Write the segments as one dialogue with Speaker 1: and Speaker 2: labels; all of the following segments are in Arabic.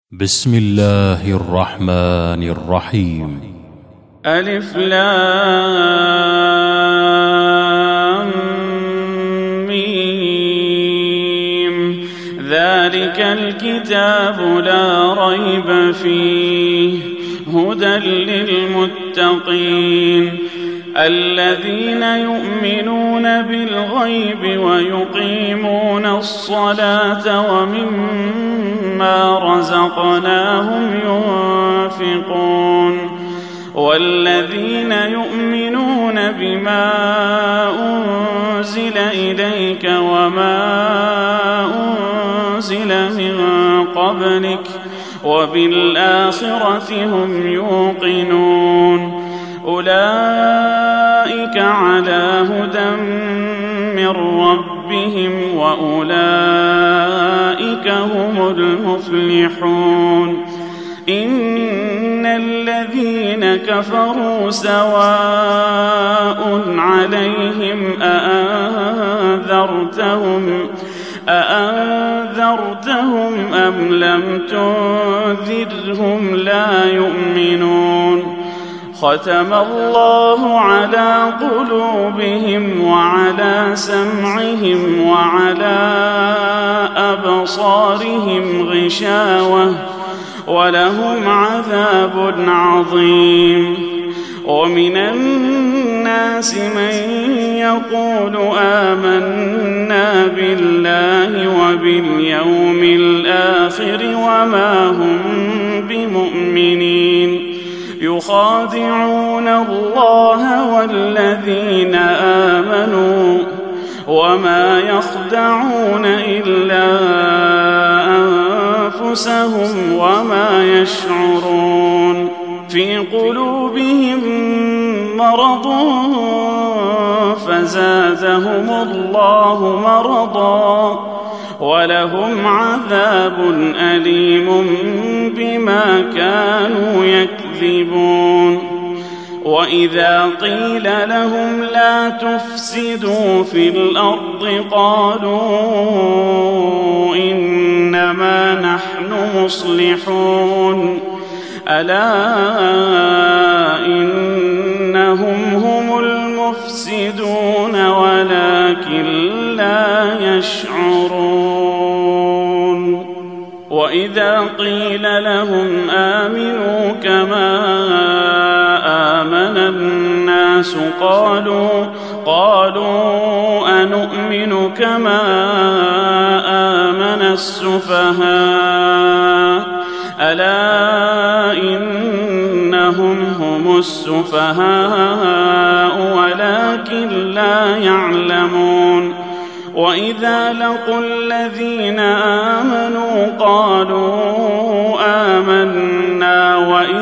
Speaker 1: بسم الله الرحمن الرحيم.
Speaker 2: ألف لام ميم. ذلك الكتاب لا ريب فيه هدى للمتقين الذين يؤمنون بالغيب ويقيمون الصلاة ومما رزقناهم ينفقون والذين يؤمنون بما أنزل إليك وما أنزل من قبلك وبالآخرة هم يوقنون أولئك على هدى من ربهم وأولئك هم المفلحون إن الذين كفروا سواء عليهم أأنذرتهم أم لم تنذرهم لا يؤمنون ختم الله على قلوبهم وعلى سمعهم وعلى أبصارهم غشاوة ولهم عذاب عظيم ومن الناس من يقول آمنا بالله وباليوم الآخر وما هم بمؤمنين يخادعون الله والذين آمنوا وما يخدعون إلا أنفسهم وما يشعرون في قلوبهم مرض فزادهم الله مرضا ولهم عذاب أليم بما كانوا يكذبون وإذا قيل لهم لا تفسدوا في الأرض قالوا إنما نحن مصلحون ألا إنهم هم المفسدون ولكن لا يشعرون وإذا قيل لهم آمنوا كما آمن الناس قالوا أنؤمن كما آمن السفهاء ألا إنهم هم السفهاء ولكن لا يعلمون وإذا لقوا الذين آمنوا قالوا آمنا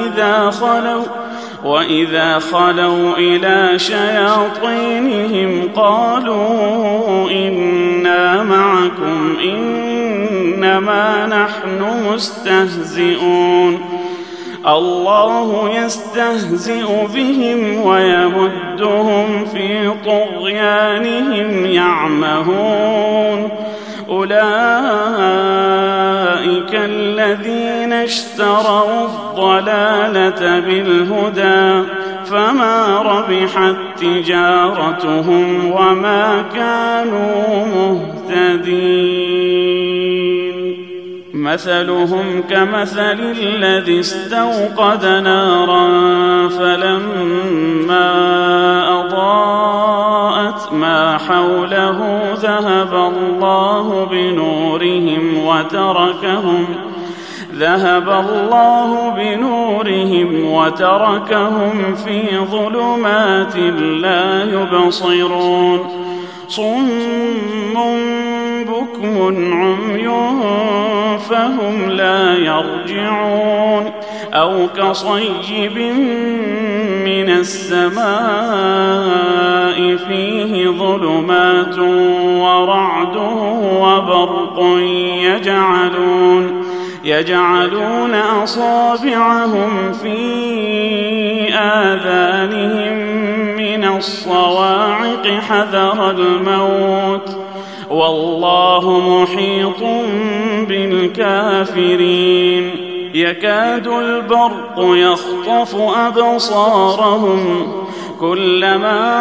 Speaker 2: وإذا خلوا إلى شياطينهم قالوا إنا معكم إنما نحن مستهزئون الله يستهزئ بهم ويمدهم في طغيانهم يعمهون أولئك الذين اشتروا الضلالة بالهدى فما ربحت تجارتهم وما كانوا مهتدين مثلهم كمثل الذي استوقد نارا فلما أضاءت ما حوله ذهب الله بنورهم وتركهم في ظلمات لا يبصرون صم بكم عمي فهم لا يرجعون أو كصيب من السماء فيه ظلمات ورعد وبرق يجعلون أصابعهم في آذانهم من الصواعق حذر الموت والله محيط بالكافرين يكاد البرق يخطف أبصارهم كلما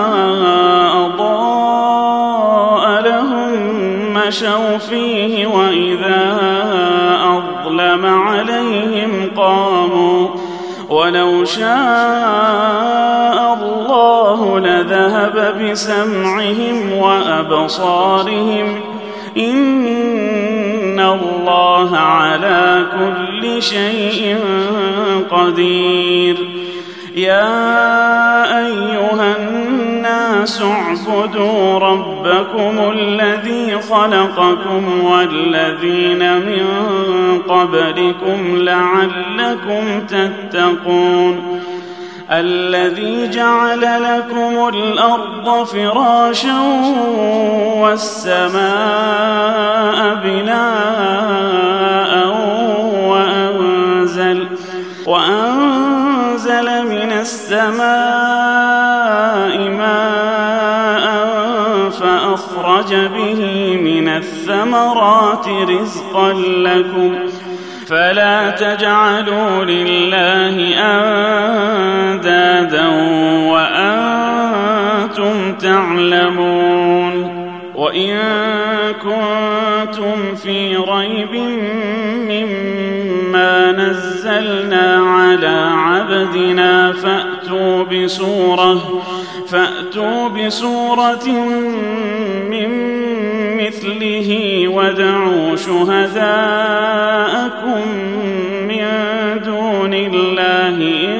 Speaker 2: أضاء لهم مشوا فيه وإذا أظلم عليهم قاموا ولو شاء الله لذهب بسمعهم وأبصارهم إن الله على كل شيء قدير يا أيها الناس اعبدوا ربكم الذي خلقكم والذين من قبلكم لعلكم تتقون الذي جعل لكم الأرض فراشا والسماء بناء وأنزل من السماء ماء فأخرج به من الثمرات رزقا لكم فلا تجعلوا لله أندادا وأنتم تعلمون وإن كنتم في ريب مما نزلنا على عبدنا فأتوا بسورة من مثله وادعوا شهداءكم من دون الله إن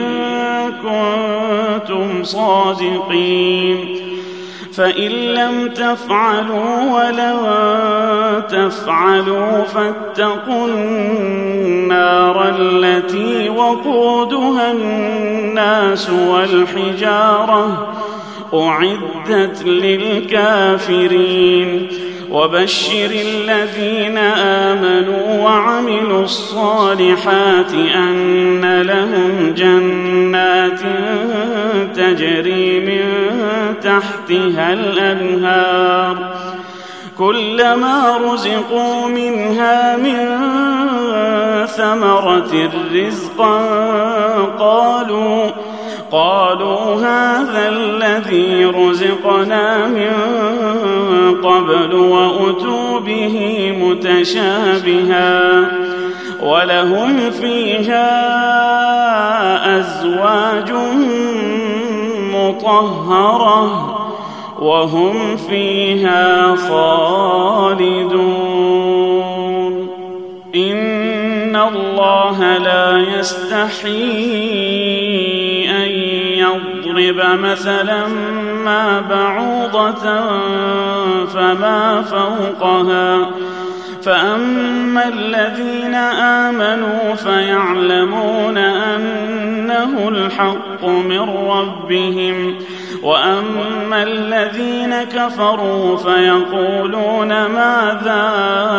Speaker 2: كنتم صادقين فإن لم تفعلوا ولن تفعلوا فاتقوا النار التي وقودها الناس والحجارة أعدت للكافرين وبشر الذين آمنوا وعملوا الصالحات أن لهم جنات تجري من تحتها الأنهار كلما رزقوا منها من ثمرة رزقا قالوا هذا الذي رزقنا من قبل وأتوا به متشابها ولهم فيها أزواج مطهرة وهم فيها خالدون إن الله لا يستحيي أن يضرب مثلا ما بعوضة فما فوقها فأما الذين آمنوا فيعلمون أنه الحق من ربهم وأما الذين كفروا فيقولون ماذا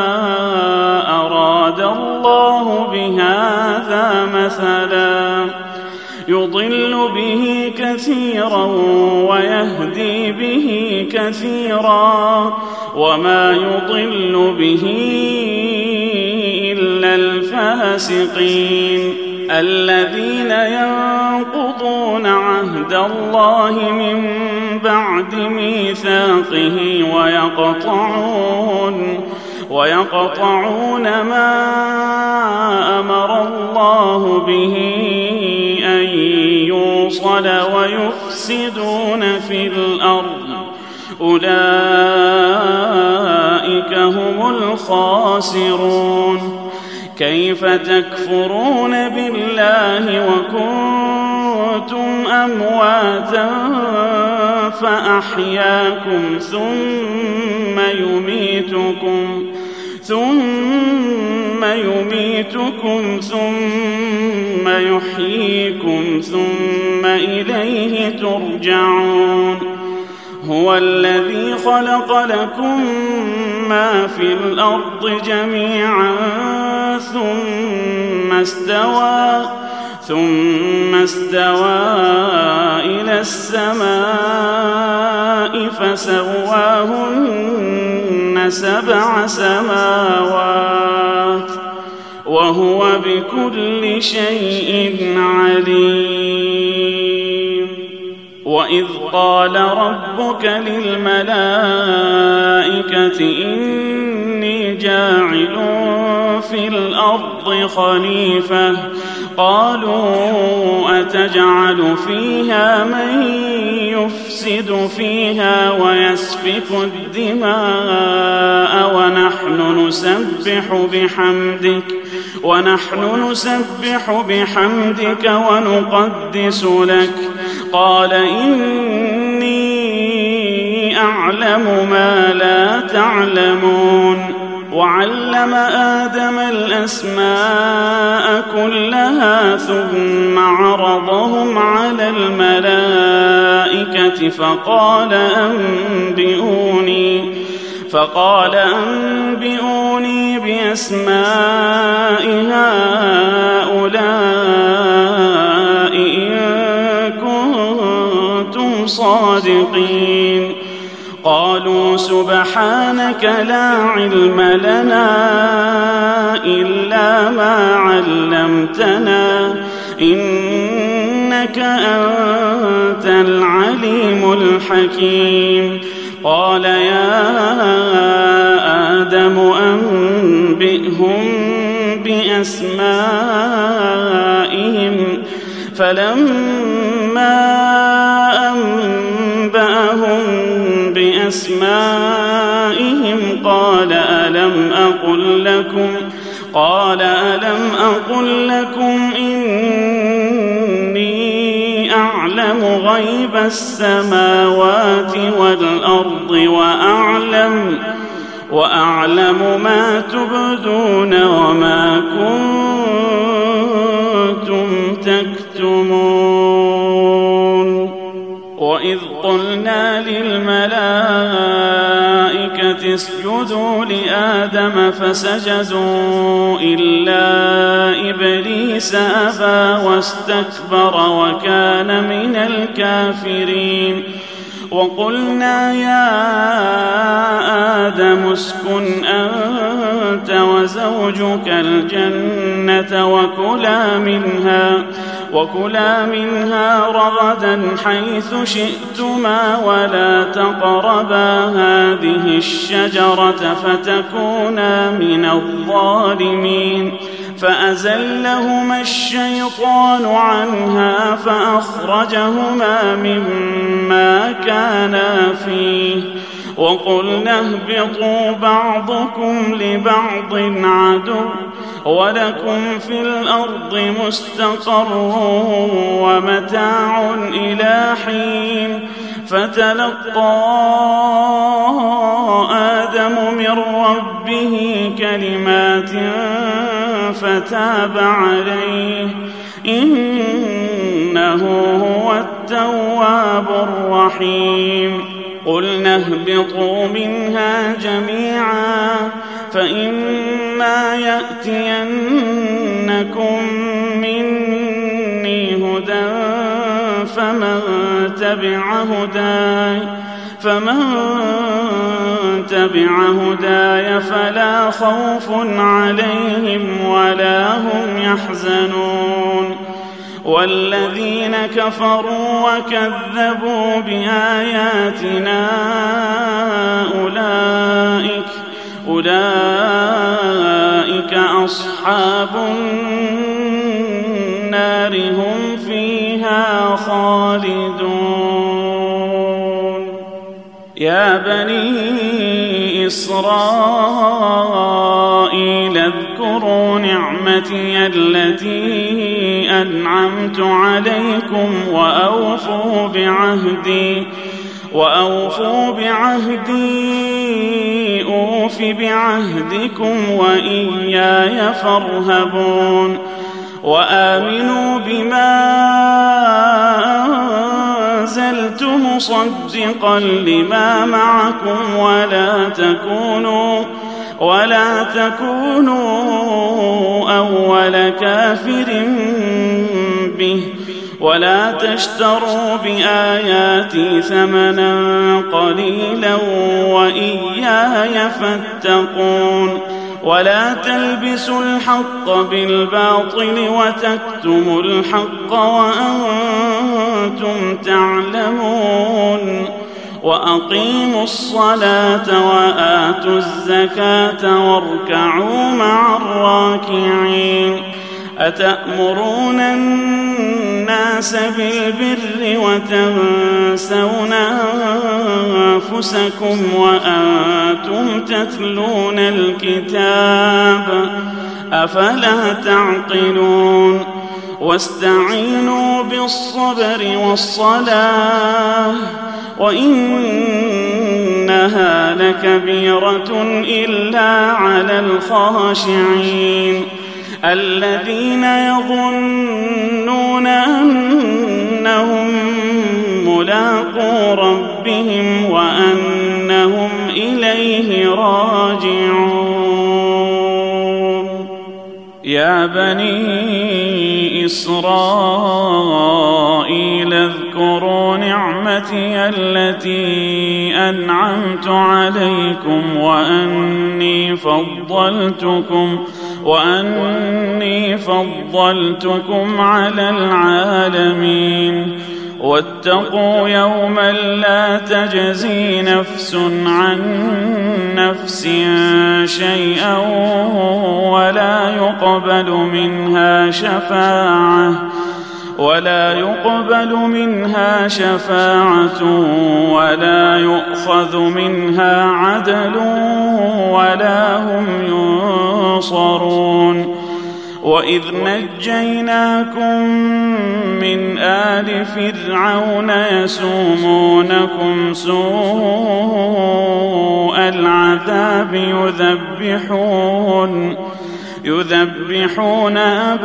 Speaker 2: أراد الله بهذا مثلا يضل به كثيرا ويهدي به كثيرا وما يضل به إلا الفاسقين الذين ينقضون عهد الله من بعد ميثاقه ويقطعون ما أمر الله به أن يوصل ويفسدون في الأرض أولئك هم الخاسرون كيف تكفرون بالله وكنتم أمواتا فأحياكم ثم يميتكم ثم يحييكم ثم إليه ترجعون هو الذي خلق لكم ما في الأرض جميعا ثم استوى إلى السماء فسواهن 7 سماوات وهو بكل شيء عليم. وإذ قال ربك للملائكة إني جاعل في الأرض خليفة قالوا أتجعل فيها من يفسد فيها ويسفك الدماء ونحن نسبح بحمدك ونقدس لك قال إني أعلم ما لا تعلمون. وعلم آدم الأسماء كلها ثم عرضهم على الملائكة فقال أنبئوني بأسماء هؤلاء إن كنتم صادقين. قالوا سبحانك لا علم لنا إلا ما علمتنا إنك أنت العليم الحكيم. قال يا آدم أنبئهم بأسمائهم فلما أنبأهم بأسمائهم قال ألم أقل لكم إني أعلم غيب السماوات والأرض وأعلم ما تبدون وما كنتم تكتمون. وإذ قلنا للملائكة اسجدوا لآدم فسجدوا إلا إبليس أبى واستكبر وكان من الكافرين. وقلنا يا آدم اسكن أنت وزوجك الجنة وكلا منها رغدا حيث شئتما ولا تقربا هذه الشجرة فتكونا من الظالمين. فأزلهما الشيطان عنها فأخرجهما مما كانا فيه وقلنا اهبطوا بعضكم لبعض عدو ولكم في الأرض مستقر ومتاع إلى حين. فتلقى آدم من ربه كلمات فتاب عليه إنه هو التواب الرحيم. قلنا اهبطوا منها جميعا فإما يأتينكم مني هدى فمن تبع هداي فلا خوف عليهم ولا هم يحزنون. والذين كفروا وكذبوا بآياتنا أولئك أصحاب النار هم فيها خالدون. يا بني إسرائيل اذكروا نعمتي التي أنعمت عليكم وأوفوا بعهدي أوف بعهدكم وإياي فارهبون. وآمنوا بما أنزلت مصدقا لما معكم ولا تكونوا أول كافر به ولا تشتروا بآياتي ثمنا قليلا وإياي فاتقون. ولا تلبسوا الحق بالباطل وتكتموا الحق وأنتم تعلمون وأقيموا الصلاة وآتوا الزكاة واركعوا مع الراكعين أتأمرون الناس بالبر وتنسون أنفسكم وأنتم تتلون الكتاب أفلا تعقلون واستعينوا بالصبر والصلاة وإنها لكبيرة إلا على الخاشعين الذين يظنون أنهم ملاقو ربهم وأنهم إليه راجعون يا بني إسرائيل اذكروا نعمتي التي أنعمت عليكم وأني فضلتكم على العالمين واتقوا يوما لا تجزي نفس عن نفس شيئا ولا يقبل منها شفاعة ولا يؤخذ منها عدل ولا هم ينصرون وإذ نجيناكم من آل فرعون يسومونكم سوء العذاب يذبحون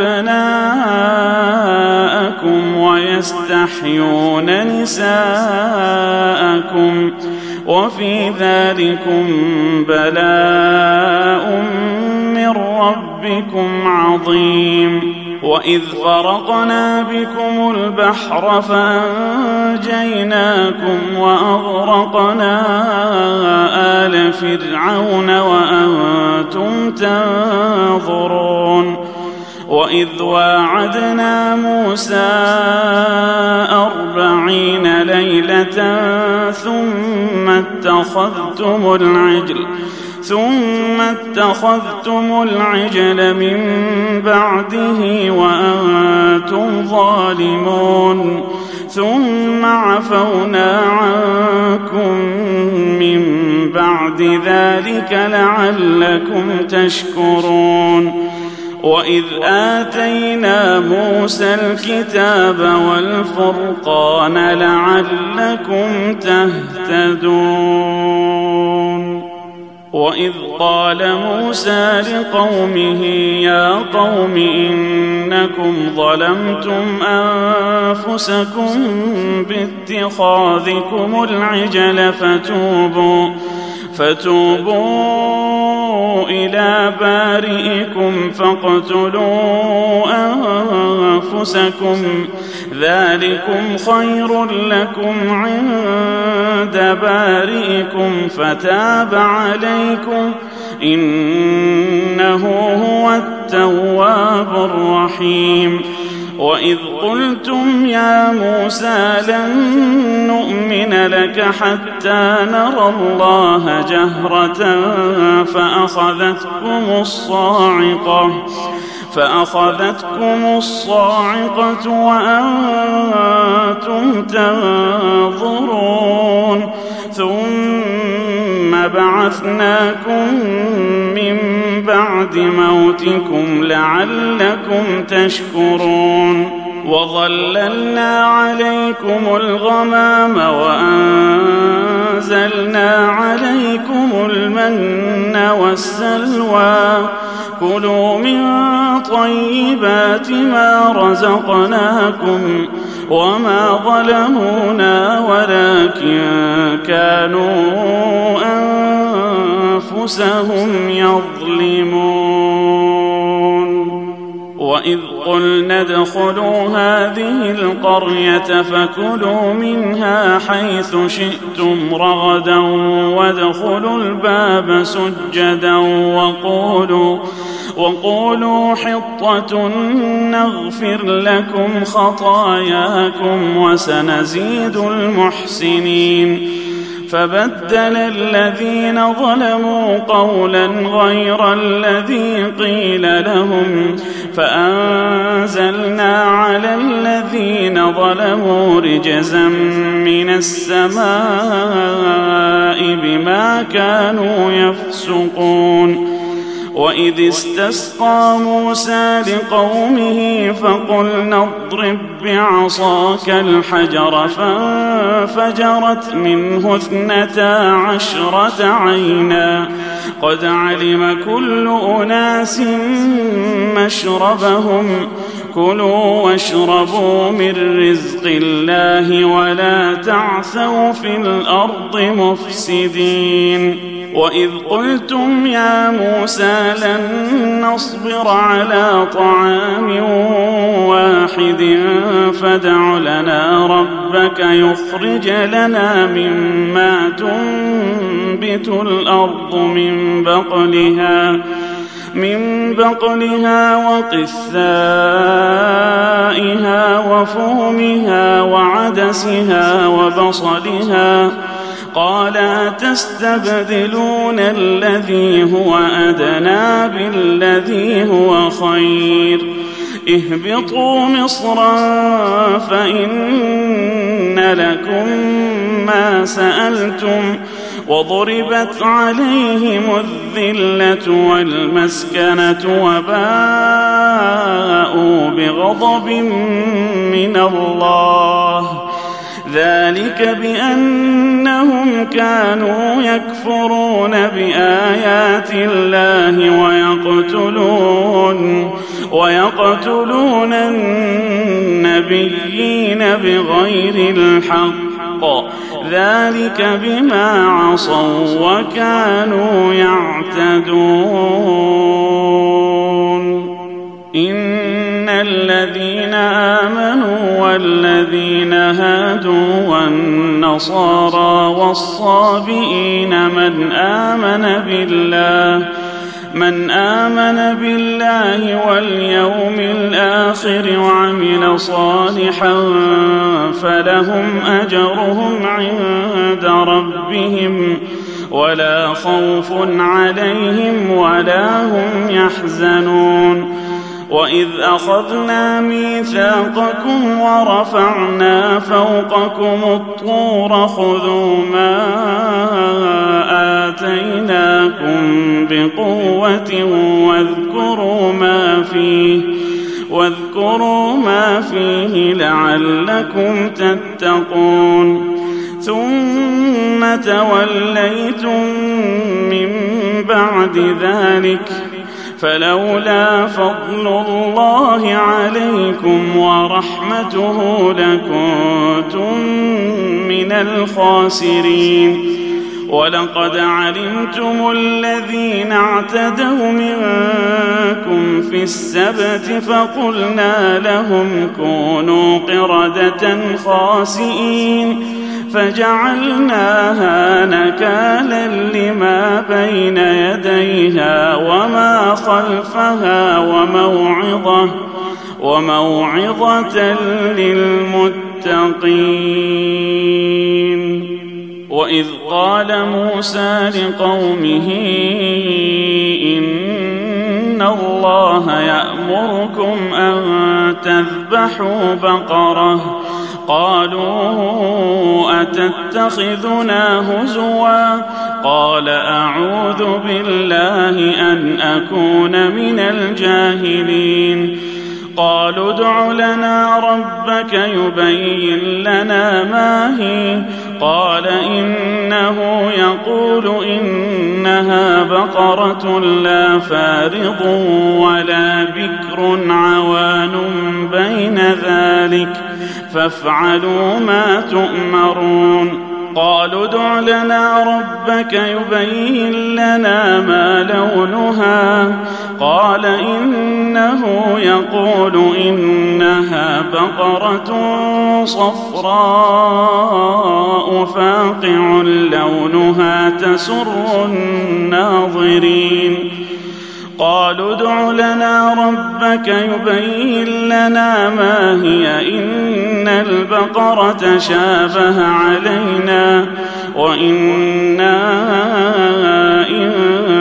Speaker 2: أبناءكم ويستحيون نساءكم وفي ذلكم بلاء من ربكم عظيم وإذ فرقنا بكم البحر فأنجيناكم وأغرقنا آل فرعون وأنتم تنظرون وإذ واعدنا موسى 40 ليلة ثم اتخذتم العجل من بعده وأنتم ظالمون ثم عفونا عنكم من بعد ذلك لعلكم تشكرون وإذ آتينا موسى الكتاب والفرقان لعلكم تهتدون وإذ قال موسى لقومه يا قوم إنكم ظلمتم أنفسكم باتخاذكم العجل فتوبوا إلى بارئكم فاقتلوا أنفسكم ذلكم خير لكم عند بارئكم فتاب عليكم إنه هو التواب الرحيم وإذ قلتم يا موسى لن نؤمن لك حتى نرى الله جهرة فأخذتكم الصاعقة وأنتم تنظرون ثم بعثناكم من بعد موتكم لعلكم تشكرون وظللنا عليكم الغمام وأنزلنا عليكم المن والسلوى كلوا من طيبات ما رزقناكم وما ظلمونا ولكن كانوا أنفسهم يظلمون وإذ قلنا ادخلوا هذه القرية فكلوا منها حيث شئتم رغدا وادخلوا الباب سجدا وقولوا حطة نغفر لكم خطاياكم وسنزيد المحسنين. فبدل الذين ظلموا قولا غير الذي قيل لهم فأنزلنا على الذين ظلموا رجزا من السماء بما كانوا يفسقون. وإذ استسقى موسى لقومه فقلنا اضرب بعصاك الحجر فانفجرت منه 12 عينا قد علم كل أناس مشربهم كلوا واشربوا من رزق الله ولا تعثوا في الأرض مفسدين. وإذ قلتم يا موسى لن نصبر على طعام واحد فادع لنا ربك يخرج لنا مما تنبت الأرض من بقلها وقثائها وفومها وعدسها وبصلها قال تستبدلون الذي هو أدنى بالذي هو خير اهبطوا مصرا فإن لكم ما سألتم وضربت عليهم الذلة والمسكنة وباءوا بغضب من الله ذلك بأنهم كانوا يكفرون بآيات الله ويقتلون النبيين بغير الحق ذلك بما عصوا وكانوا يعتدون. إن الذين آمنوا والذين هادوا والنصارى والصابئين من آمن بالله واليوم الآخر وعمل صالحا فلهم أجرهم عند ربهم ولا خوف عليهم ولا هم يحزنون. وإذ أخذنا ميثاقكم ورفعنا فوقكم الطور خذوا ما آتيناكم بقوة واذكروا ما فيه لعلكم تتقون. ثم توليتم من بعد ذلك فلولا فضل الله عليكم ورحمته لكنتم من الخاسرين. ولقد علمتم الذين اعتدوا منكم في السبت فقلنا لهم كونوا قردة خاسئين فجعلناها نكالا لما بين يديها وما خلفها وموعظة للمتقين. وإذ قال موسى لقومه إن الله يأمركم أن تذبحوا بقرة قالوا أتتخذنا هزوا قال أعوذ بالله أن أكون من الجاهلين. قالوا ادع لنا ربك يبين لنا ما هي قال إنه يقول إنها بقرة لا فارض ولا بكر عوان بين ذلك فافعلوا ما تؤمرون. قالوا ادع لنا ربك يبين لنا ما لونها قال إنه يقول إنها بقرة صفراء فاقع لونها تسر الناظرين قالوا ادع لنا ربك يبين لنا ما هي إن البقرة شابه علينا وإنا إن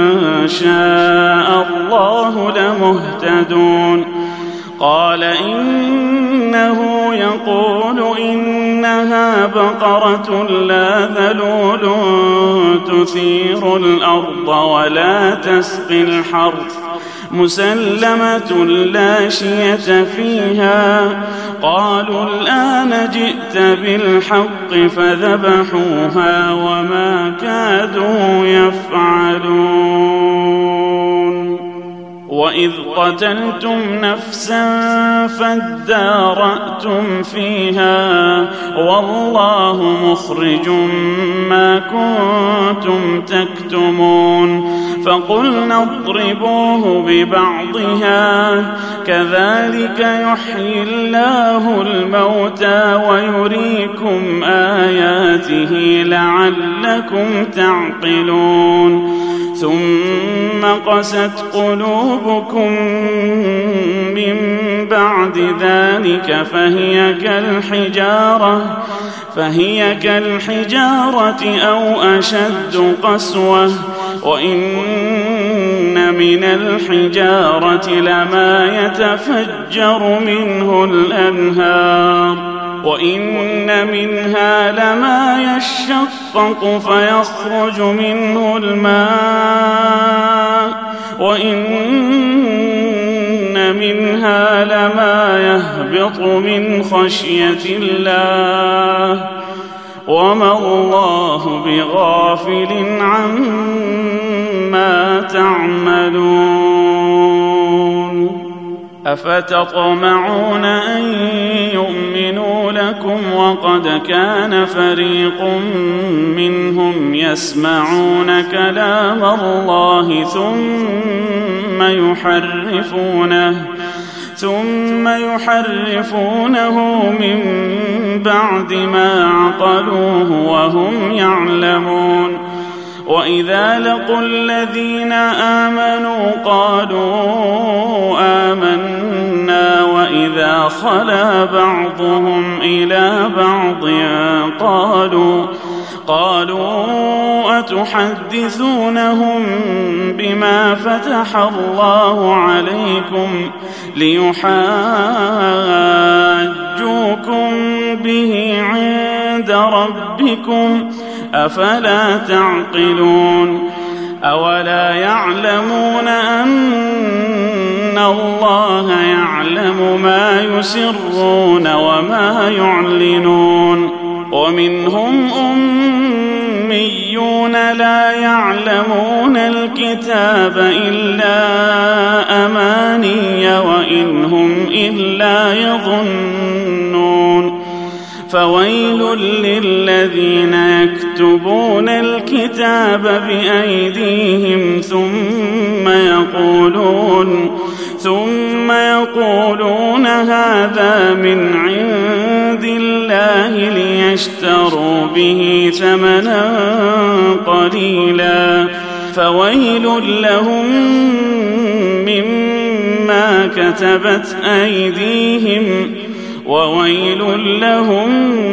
Speaker 2: شاء الله لمهتدون قال إنه يقول إنها بقرة لا ذلول تثير الأرض ولا تسقي الحرث مسلمة لا شية فيها قالوا الآن جئت بالحق فذبحوها وما كادوا يفعلون وإذ قتلتم نفسا فادارأتم فيها والله مخرج ما كنتم تكتمون فقلنا اضربوه ببعضها كذلك يحيي الله الموتى ويريكم آياته لعلكم تعقلون ثم قست قلوبكم من بعد ذلك فهي كالحجارة أو أشد قسوة وإن من الحجارة لما يتفجر منه الأنهار وإن منها لما يشقق فيخرج منه الماء وإن منها لما يهبط من خشية الله وما الله بغافل عما تعملون أفتطمعون أن يؤمنوا لكم وقد كان فريق منهم يسمعون كلام الله ثم يحرفونه من بعد ما عقلوه وهم يعلمون وإذا لقوا الذين آمنوا قالوا آمنا وإذا خلا بعضهم إلى بعض قالوا أتحدثونهم بما فتح الله عليكم ليحاجوكم به عند ربكم أفلا تعقلون أولا يعلمون أن الله يعلم ما يسرون وما يعلنون ومنهم أميون لا يعلمون الكتاب إلا أماني وإن هم إلا يظنون فويل للذين يكتبون الكتاب بأيديهم ثم يقولون هذا من عند الله ليشتروا به ثمنا قليلا فويل لهم مما كتبت أيديهم وويل لهم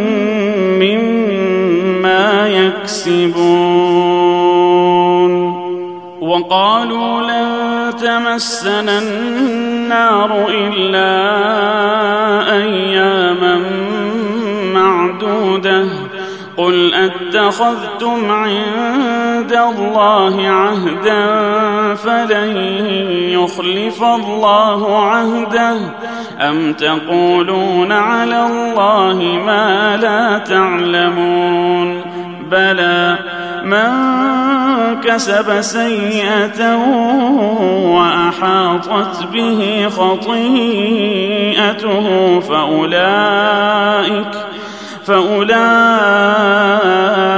Speaker 2: مما يكسبون وقالوا لن تمسنا النار إلا أياما معدودة قل أتخذتم عند الله عهدا فلن يخلف الله عهده أم تقولون على الله ما لا تعلمون بلى من كسب سيئة وأحاطت به خطيئته فأولئك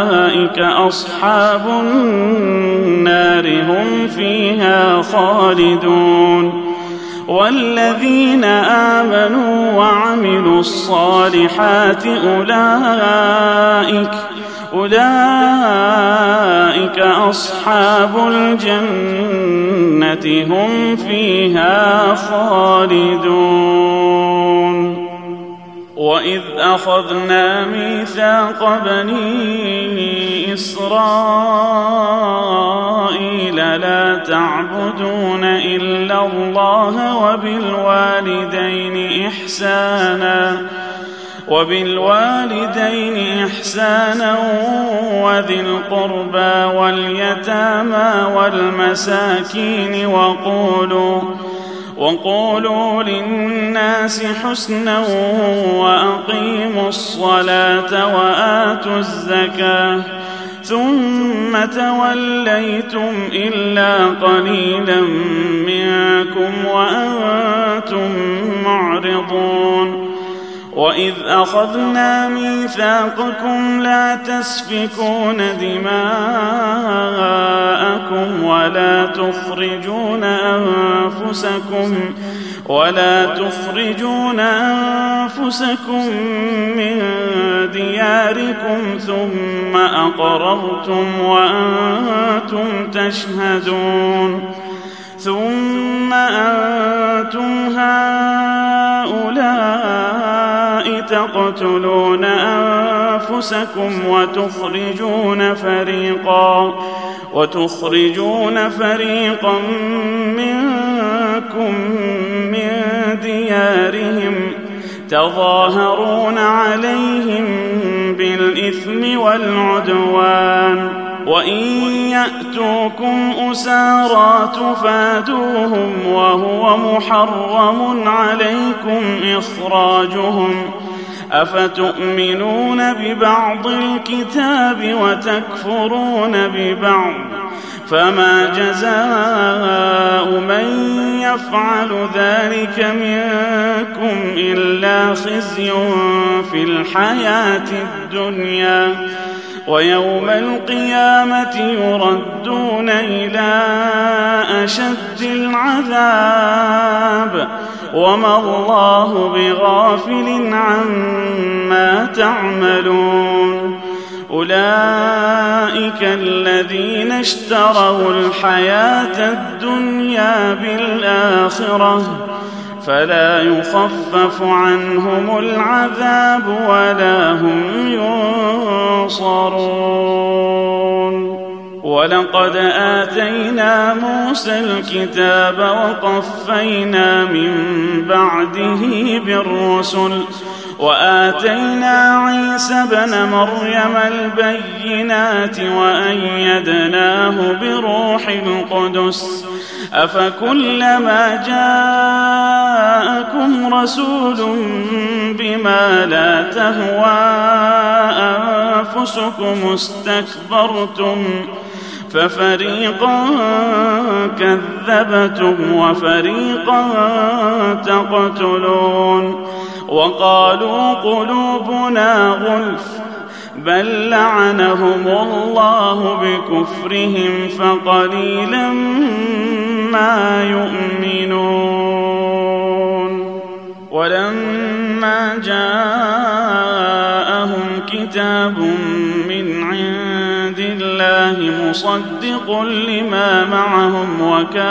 Speaker 2: أولئك أصحاب النار هم فيها خالدون. والذين آمنوا وعملوا الصالحات أولئك أصحاب الجنة هم فيها خالدون. وإذ أخذنا ميثاق بني إسرائيل لا تعبدون إلا الله وبالوالدين إحسانا وذي القربى واليتامى والمساكين وقولوا للناس حسنا وأقيموا الصلاة وآتوا الزكاة ثم توليتم إلا قليلا منكم وأنتم معرضون. وإذ أخذنا ميثاقكم لا تسفكون دماءكم ولا تخرجون أنفسكم من دياركم ثم أقررتم وأنتم تشهدون. ثم أنتم هؤلاء تقتلون أنفسكم وتخرجون فريقا منكم من ديارهم تظاهرون عليهم بالإثم والعدوان وإن يأتوكم أسارى تفادوهم وهو محرم عليكم إخراجهم أفتؤمنون ببعض الكتاب وتكفرون ببعض فما جزاء من يفعل ذلك منكم إلا خزي في الحياة الدنيا ويوم القيامة يردون إلى أشد العذاب وما الله بغافل عما تعملون. أولئك الذين اشتروا الحياة الدنيا بالآخرة فلا يخفف عنهم العذاب ولا هم ينصرون. ولقد آتينا موسى الكتاب وقفينا من بعده بالرسل وآتينا عيسى ابن مريم البينات وأيدناه بروح القدس أفكلما جاءكم رسول بما لا تهوى أنفسكم استكبرتم ففريقا كذبتم وفريقا تقتلون. وقالوا قلوبنا غلف بل لعنهم الله بكفرهم فقليلا ما يؤمنون. ولما جاءهم كتاب من عند الله مصدق لما معهم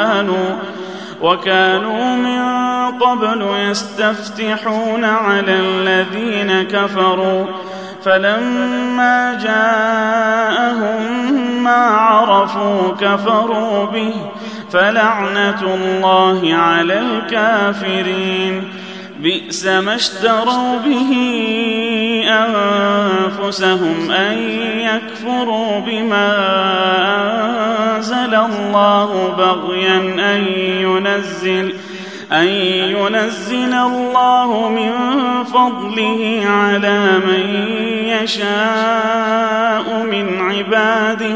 Speaker 2: وكانوا من قبل يستفتحون على الذين كفروا فلما جاءهم ما عرفوا كفروا به فلعنة الله على الكافرين. بئس ما اشتروا به أنفسهم أن يكفروا بما أنزل الله بغيا أن ينزل الله من فضله على من يشاء من عباده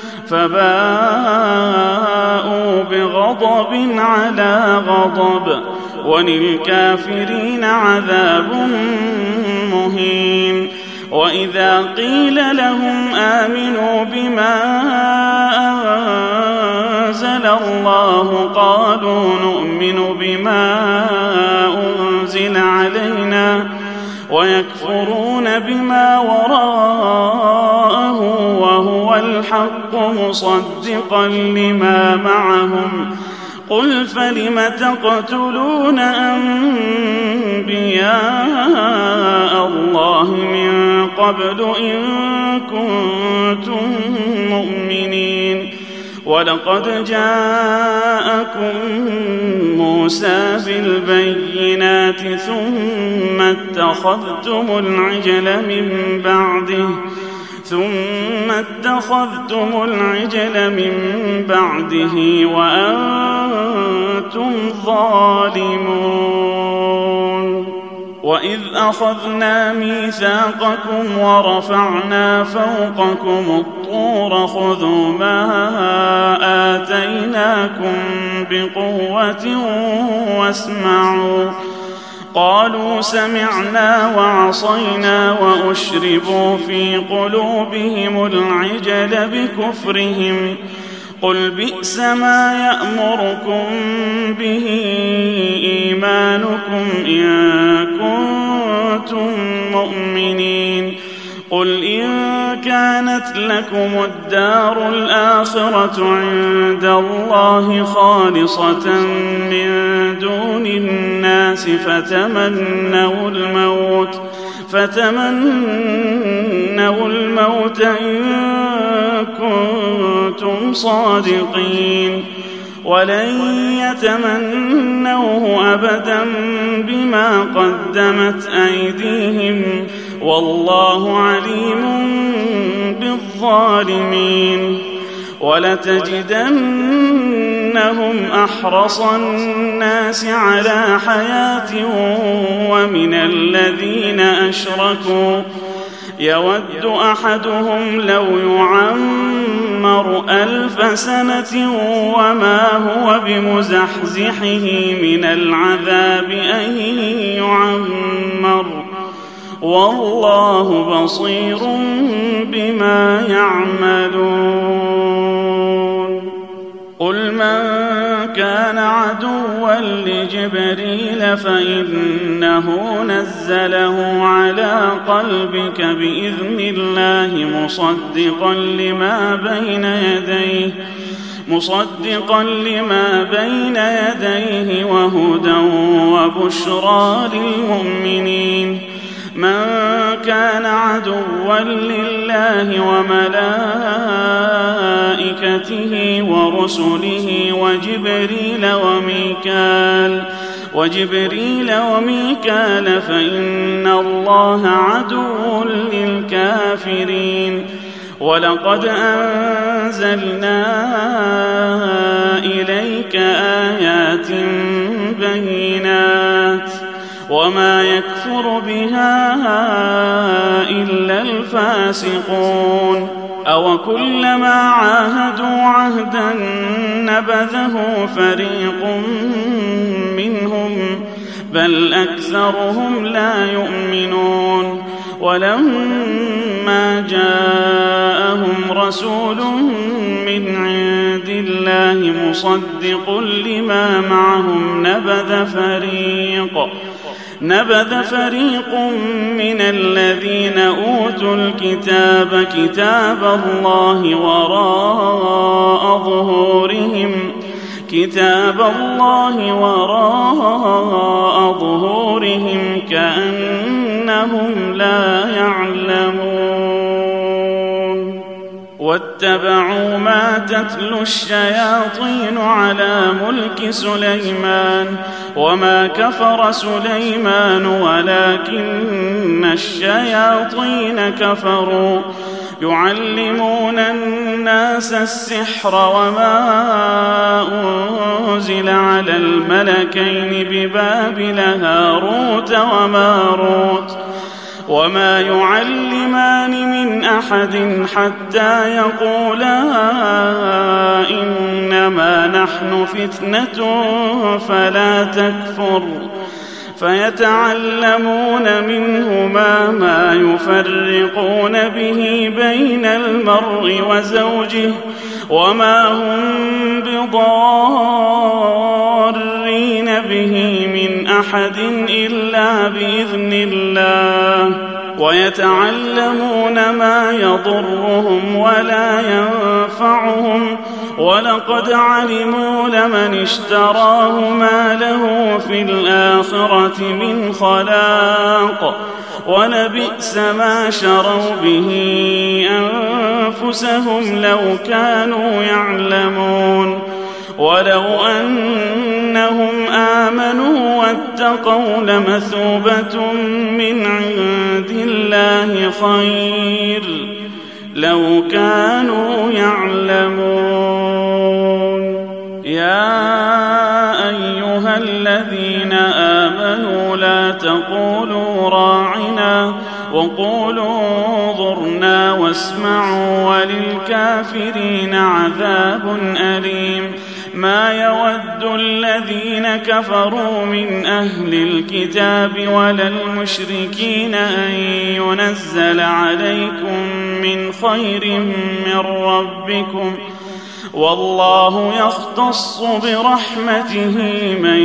Speaker 2: فباءوا بغضب على غضب وللكافرين عذاب مهين. وإذا قيل لهم آمنوا بما أنزل الله قالوا نؤمن بما أنزل علينا ويكفرون بما وراءه وهو الحق مصدقا لما معهم قل فلم تقتلون أنبياء الله من قبل إن كنتم مؤمنين ولقد جاءكم موسى بالبينات ثم اتخذتم العجل من بعده وأنتم ظالمون وإذ أخذنا ميثاقكم ورفعنا فوقكم الطور خذوا ما آتيناكم بقوة واسمعوا قالوا سمعنا وعصينا وأشربوا في قلوبهم العجل بكفرهم قل بئس ما يأمركم به إيمانكم إن كنتم مؤمنين قل إن كانت لكم الدار الآخرة عند الله خالصة من دون الناس فتمنوا الموت إن كنتم صادقين ولن يتمنوه أبدا بما قدمت أيديهم والله عليم بالظالمين ولتجدنهم أحرص الناس على حياة ومن الذين أشركوا يود أحدهم لو يعمر 1000 سنة وما هو بمزحزحه من العذاب أن يعمر والله بصير بما يعملون قل من كان عدوا لجبريل فإنه نزله على قلبك بإذن الله مصدقا لما بين يديه وهدى وبشرى للمؤمنين من كان عدوا لله وملائكته ورسله وجبريل وميكال فإن الله عدو للكافرين ولقد أنزلنا إليك آيات بينات وما يكفر بها إلا الفاسقون أو كلما عاهدوا عهدا نبذه فريق منهم بل أكثرهم لا يؤمنون ولما جاءهم رسول من عند الله مصدق لما معهم نبذ فريق من الذين أوتوا الكتاب كتاب الله وراء ظهورهم كأنهم لا يعلمون واتبعوا ما تتلو الشياطين على ملك سليمان وما كفر سليمان ولكن الشياطين كفروا يعلمون الناس السحر وما أنزل على الملكين ببابل هاروت وماروت وما يعلمان من أحد حتى يقولا إنما نحن فتنة فيتعلمون منهما ما يفرقون به بين المرء وزوجه وما هم بضارين به من أحد إلا بإذن الله ويتعلمون ما يضرهم ولا ينفعهم ولقد علموا لمن اشتراه ما له في الآخرة من خلاق ولبئس ما شروا به أنفسهم لو كانوا يعلمون ولو أنهم آمنوا واتقوا لمثوبة من عند الله خير لو كانوا يعلمون. يا أيها الذين آمنوا لا تقولوا راعنا وقولوا انظرنا واسمعوا وللكافرين عذاب أليم. ما يود الذين كفروا من أهل الكتاب ولا المشركين أن ينزل عليكم من خير من ربكم والله يختص برحمته من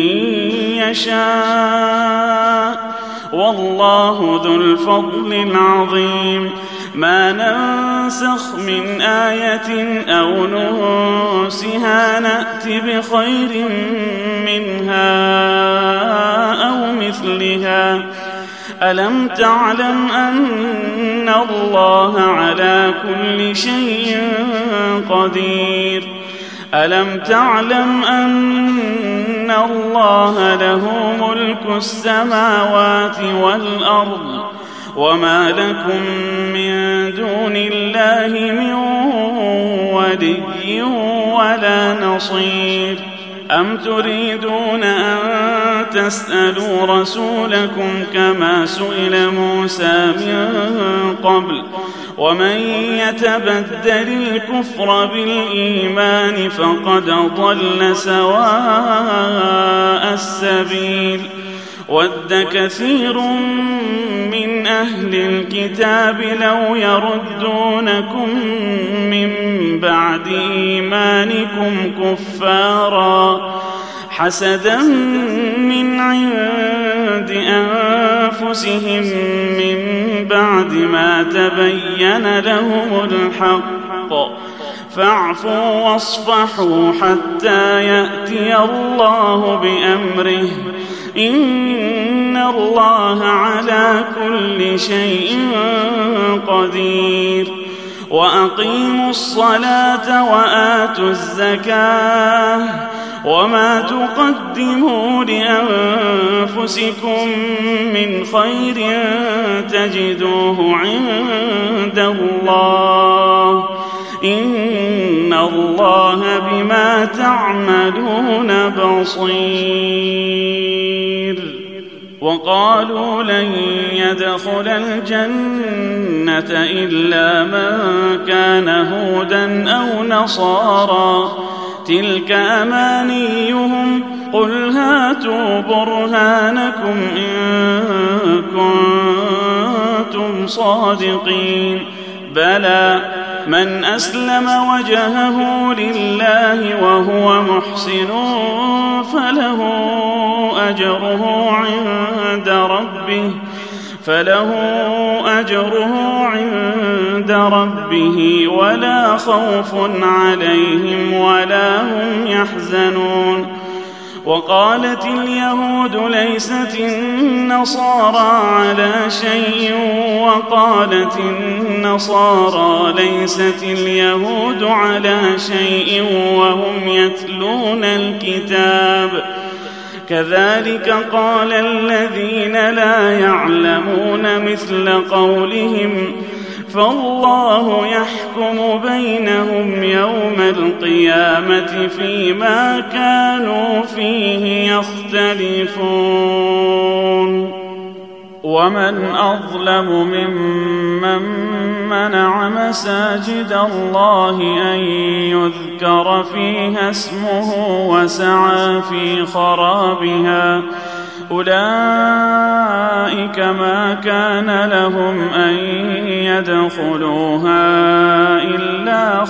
Speaker 2: يشاء والله ذو الفضل العظيم. ما ننسخ من آية أو ننسها نأت بخير منها أو مثلها. ألم تعلم أن الله على كل شيء قدير ألم تعلم أن الله له ملك السماوات والأرض وما لكم من دون الله من ولي ولا نصير. أم تريدون أن تسألوا رسولكم كما سئل موسى من قبل ومن يتبدل الكفر بالإيمان فقد ضل سواء السبيل. ود كثير من أهل الكتاب لو يردونكم من بعد إيمانكم كفارا حسدا من عند أنفسهم من بعد ما تبين لهم الحق فاعفوا واصفحوا حتى يأتي الله بأمره إن الله على كل شيء قدير. وأقيموا الصلاة وآتوا الزكاة وما تقدموا لأنفسكم من خير تجدوه عند الله إن الله بما تعملون بصير. وقالوا لن يدخل الجنة إلا من كان هودا أو نصارى تلك أمانيهم قل هاتوا برهانكم إن كنتم صادقين. بلى من أسلم وجهه لله وهو محسن فله أجره عند ربه ولا خوف عليهم ولا هم يحزنون. وقالت اليهود ليست النصارى على شيء وقالت النصارى ليست اليهود على شيء وهم يتلون الكتاب كذلك قال الذين لا يعلمون مثل قولهم فالله يحكم بينهم يوم القيامة فيما كانوا فيه يختلفون. ومن أظلم ممن منع مساجد الله أن يذكر فيها اسمه وسعى في خرابها أولئك ما كان لهم أن يدخلوها إلا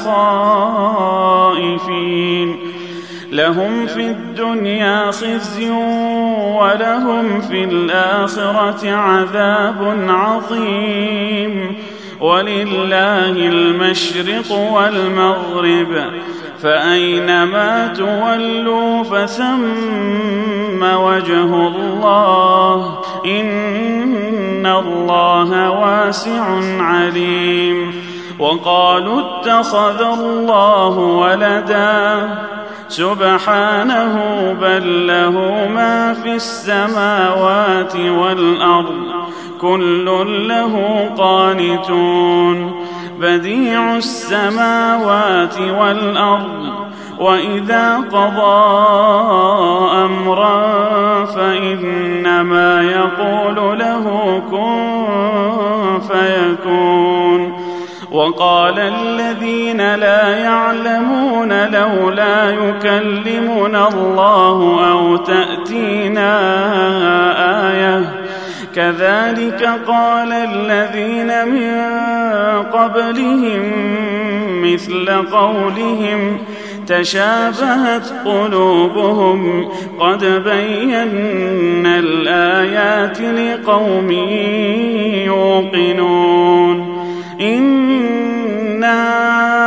Speaker 2: خائفين لهم في الدنيا خزي ولهم في الآخرة عذاب عظيم ولله المشرق والمغرب فأينما تولوا فثم وجه الله إن الله واسع عليم وقالوا اتخذ الله ولدا سبحانه بل له ما في السماوات والأرض كل له قانتون بديع السماوات والأرض وإذا قضى أمرا فإنما يقول له كن فيكون وقال الذين لا يعلمون لولا يكلمنا الله أو تأتينا آية كذلك قال الذين من قبلهم مثل قولهم تشابهت قلوبهم قد بينا الآيات لقوم يوقنون إنا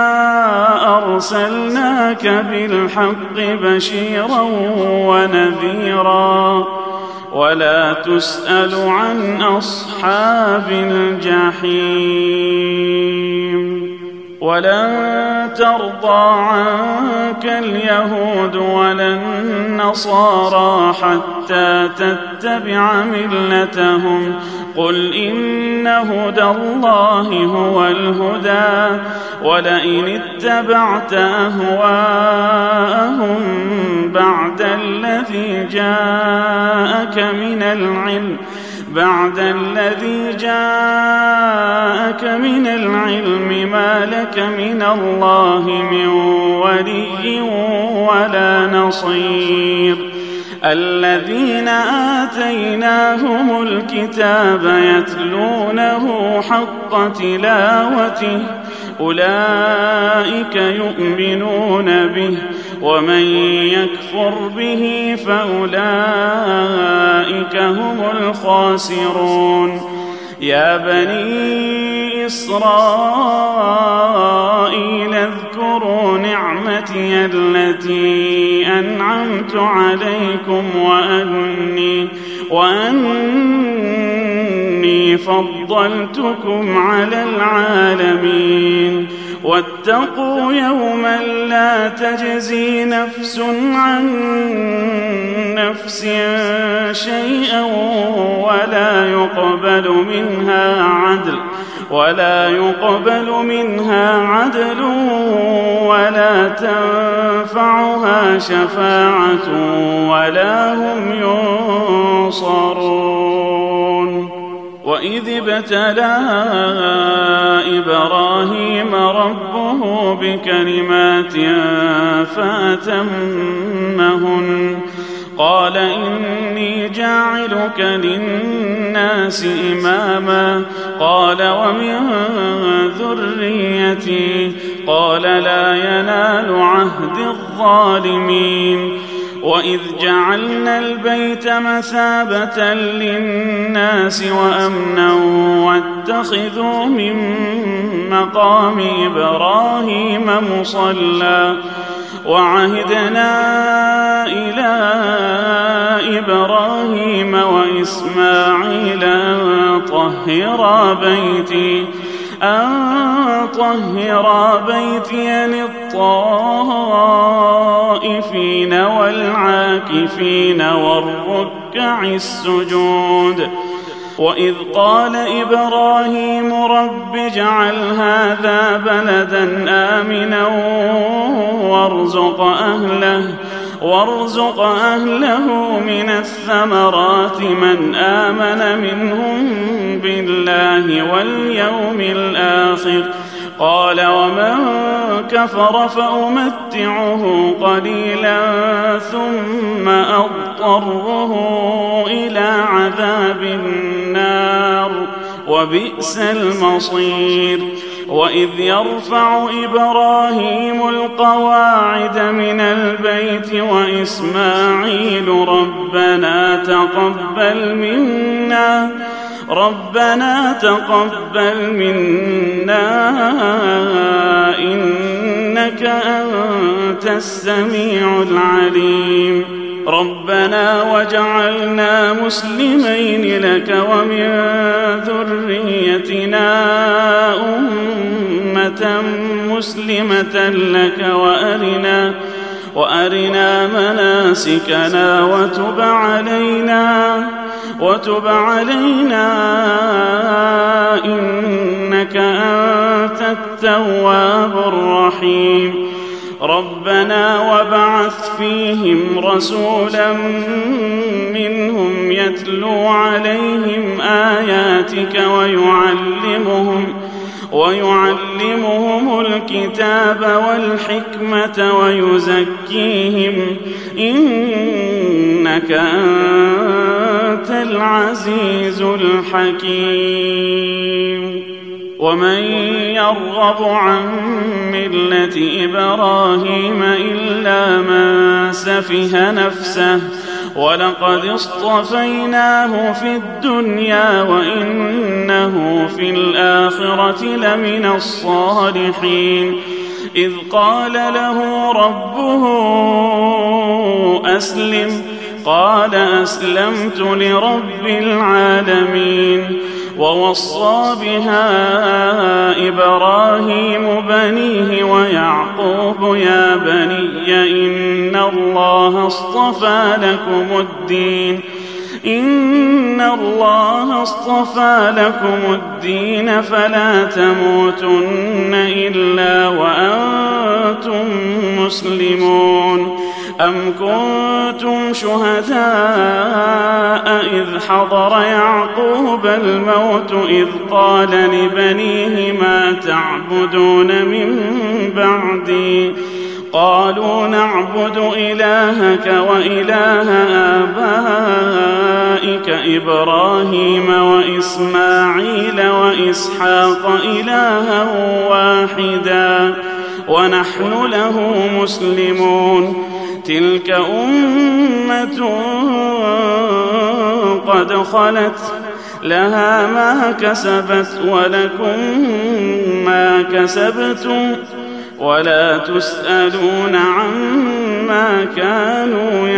Speaker 2: أرسلناك بالحق بشيرا ونذيرا ولا تسأل عن أصحاب الجحيم ولن ترضى عنك اليهود ولا النصارى حتى تتبع ملتهم قل إن هدى الله هو الهدى ولئن اتبعت أهواءهم بعد الذي جاءك من العلم ما لك من الله من ولي ولا نصير الذين آتيناهم الكتاب يتلونه حق تلاوته أولئك يؤمنون به ومن يكفر به فأولئك هم الخاسرون يا بني إسرائيل اذكروا نعمتي التي أنعمت عليكم وأني فضلتكم على العالمين واتقوا يوما لا تجزي نفس عن نفس شيئا ولا يقبل منها عدل ولا تنفعها شفاعة ولا هم ينصرون وإذ ابتلى إبراهيم ربه بكلمات فأتمهن قال إني جاعلك للناس إماما قال ومن ذريتي قال لا ينال عهد الظالمين وإذ جعلنا البيت مثابة للناس وأمنا واتخذوا من مقام إبراهيم مصلى وعهدنا إلى إبراهيم وإسماعيل أن طهرا بيتي للطائفين والعاكفين والركع السجود وإذ قال إبراهيم رب اجعل هذا بلدا آمنا وارزق أهله من الثمرات من آمن منهم بالله واليوم الآخر قال ومن كفر فأمتعه قليلا ثم أضطره إلى عذاب النار وبئس المصير وإذ يرفع إبراهيم القواعد من البيت وإسماعيل ربنا تقبل منا إنك أنت السميع العليم ربنا وجعلنا مسلمين لك ومن ذريتنا أمة مسلمة لك وأرنا مناسكنا وتب علينا إنك أنت التواب الرحيم ربنا وابعث فيهم رسولا منهم يتلو عليهم آياتك ويعلمهم الكتاب والحكمة ويزكيهم إنك أنت العزيز الحكيم ومن يرغب عن ملة إبراهيم إلا من سفه نفسه ولقد اصطفيناه في الدنيا وإنه في الآخرة لمن الصالحين إذ قال له ربه أسلم قال أسلمت لرب العالمين ووصى بها إبراهيم بنيه ويعقوب يا بني إن الله اصطفى لكم الدين فلا تموتن إلا وأنتم مسلمون أم كنتم شهداء إذ حضر يعقوب الموت إذ قال لبنيه ما تعبدون من بعدي قالوا نعبد إلهك وإله آبائك إبراهيم وإسماعيل وإسحاق إلها واحدا ونحن له مسلمون تلك أمة قد خلت لها ما كسبت ولكم ما كسبتم ولا تسألون عما كانوا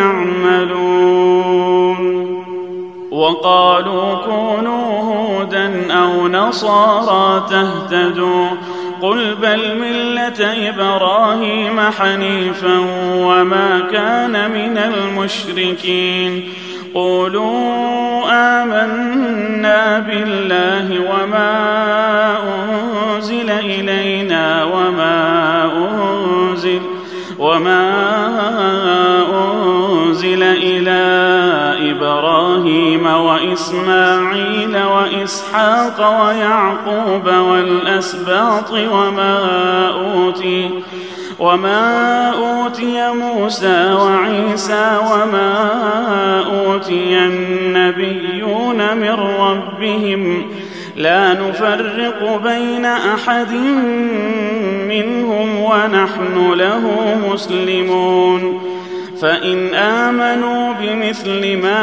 Speaker 2: يعملون وقالوا كونوا هودا أو نصارى تهتدوا قل بل ملة إبراهيم حنيفا وما كان من المشركين قولوا آمنا بالله وما أنزل إلينا وما أنزل إلى إبراهيم وإسماعيل وإسحاق ويعقوب والأسباط وما أوتي موسى وعيسى وما أوتي النبيون من ربهم لا نفرق بين أحد منهم ونحن له مسلمون فإن آمنوا بمثل ما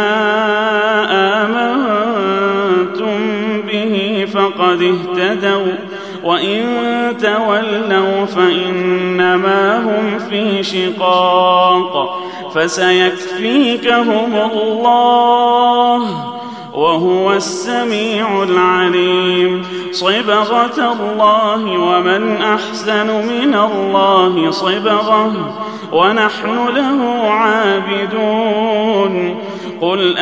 Speaker 2: آمنتم به فقد اهتدوا وإن تولوا فإنما هم في شقاق فسيكفيكهم الله وهو السميع العليم صبغة الله ومن أحسن من الله صبغة ونحن له عابدون قل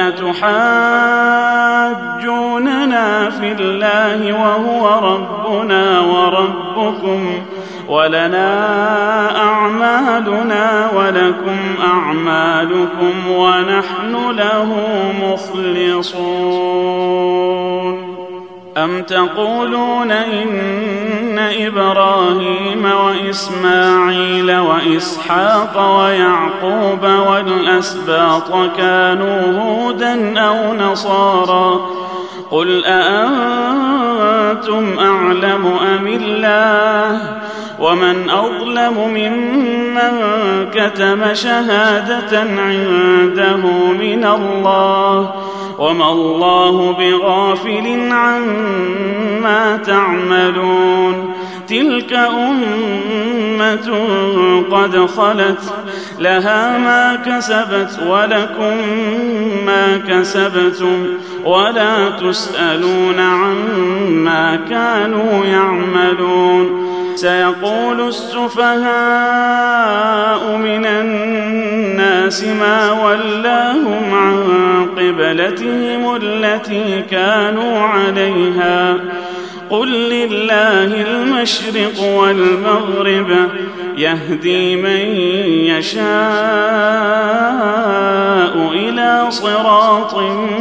Speaker 2: أتحاجوننا في الله وهو ربنا وربكم ولنا أعمالنا ولكم أعمالكم ونحن له مخلصون أم تقولون إن إبراهيم وإسماعيل وإسحاق ويعقوب والأسباط كانوا هودا أو نصارى قل أأنتم أعلم أم الله ومن أظلم ممن كتم شهادة عنده من الله وما الله بغافل عما تعملون تلك أمة قد خلت لها ما كسبت ولكم ما كسبتم ولا تسألون عما كانوا يعملون سيقول السفهاء من الناس ما ولاهم عن قبلتهم التي كانوا عليها قل لله المشرق والمغرب يهدي من يشاء إلى صراط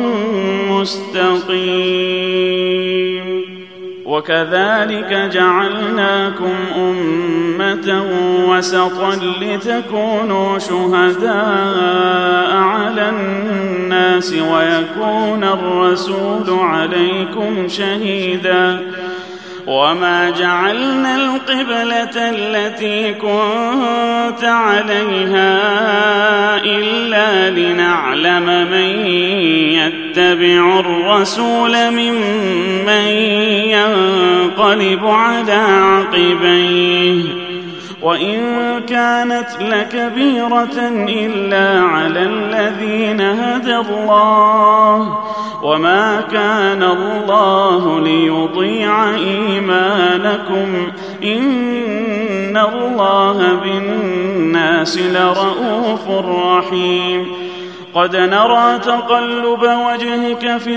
Speaker 2: مستقيم وكذلك جعلناكم أمة وسطا لتكونوا شهداء على الناس ويكون الرسول عليكم شهيدا وما جعلنا القبلة التي كنت عليها إلا لنعلم من يتبع الرسول ممن ينقلب على عقبيه وإن كانت لكبيرة إلا على الذين هدى الله وما كان الله ليضيع إيمانكم إن الله بالناس لرؤوف رحيم قد نرى تقلب وجهك في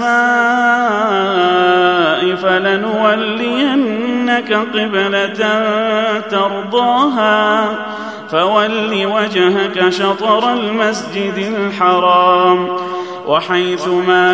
Speaker 2: السماء فلنولينك قبلة ترضاها فول وجهك شطر المسجد الحرام وحيث ما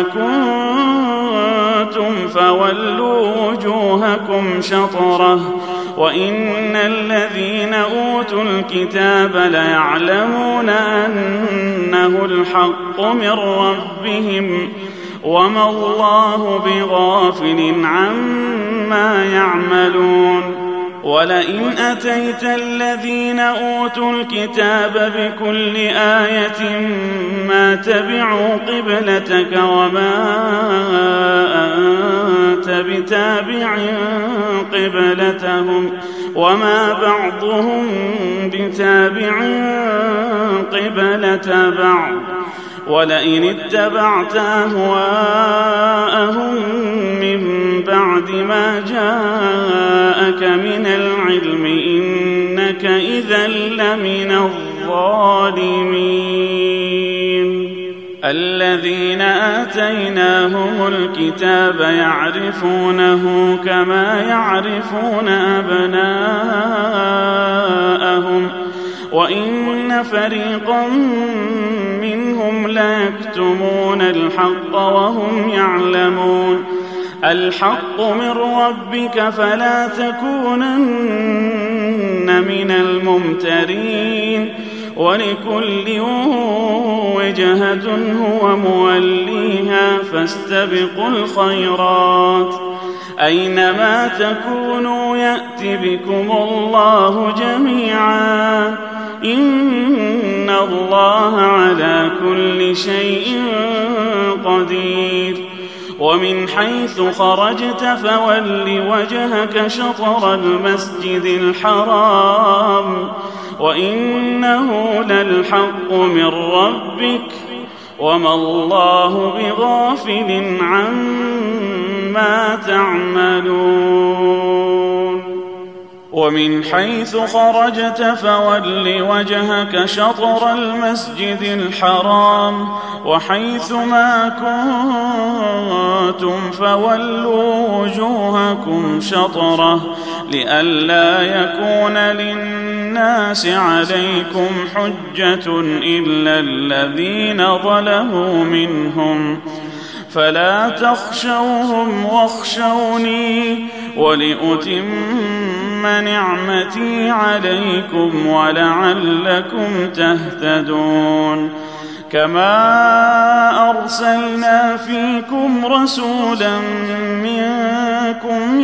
Speaker 2: كنتم فولوا وجوهكم شطره وإن الذين أوتوا الكتاب ليعلمون أنه الحق من ربهم وما الله بغافل عما يعملون ولئن أتيت الذين أوتوا الكتاب بكل آية ما تبعوا قبلتك وما أنت بتابع قبلتهم وما بعضهم بتابع قبلة بعض ولئن اتبعت أهواءهم من بعد ما جاءك من العلم إنك إذا لمن الظالمين الذين آتيناهم الكتاب يعرفونه كما يعرفون أبناءهم وإن فريقا منهم ليكتمون الحق وهم يعلمون الحق من ربك فلا تكونن من الممترين ولكل وجهة هو موليها فاستبقوا الخيرات أينما تكونوا يأت بكم الله جميعا إن الله على كل شيء قدير ومن حيث خرجت فول وجهك شطر المسجد الحرام وإنه للحق من ربك وما الله بغافل عما تعملون ومن حيث خرجت فول وجهك شطر المسجد الحرام وحيث ما كنتم فولوا وجوهكم شطره لئلا يكون للناس عليكم حجة إلا الذين ظلموا منهم فلا تخشوهم واخشوني ولأتم نعمتي عليكم ولعلكم تهتدون. كما أرسلنا فيكم رسولا منكم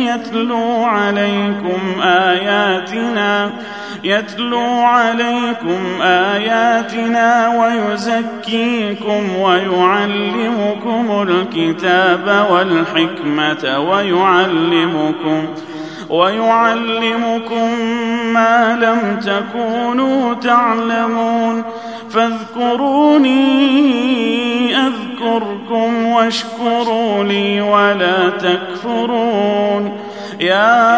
Speaker 2: يتلو عليكم آياتنا ويزكيكم ويعلمكم الكتاب والحكمة ويعلمكم ما لم تكونوا تعلمون. فاذكروني أذكركم واشكروا لي ولا تكفرون. يا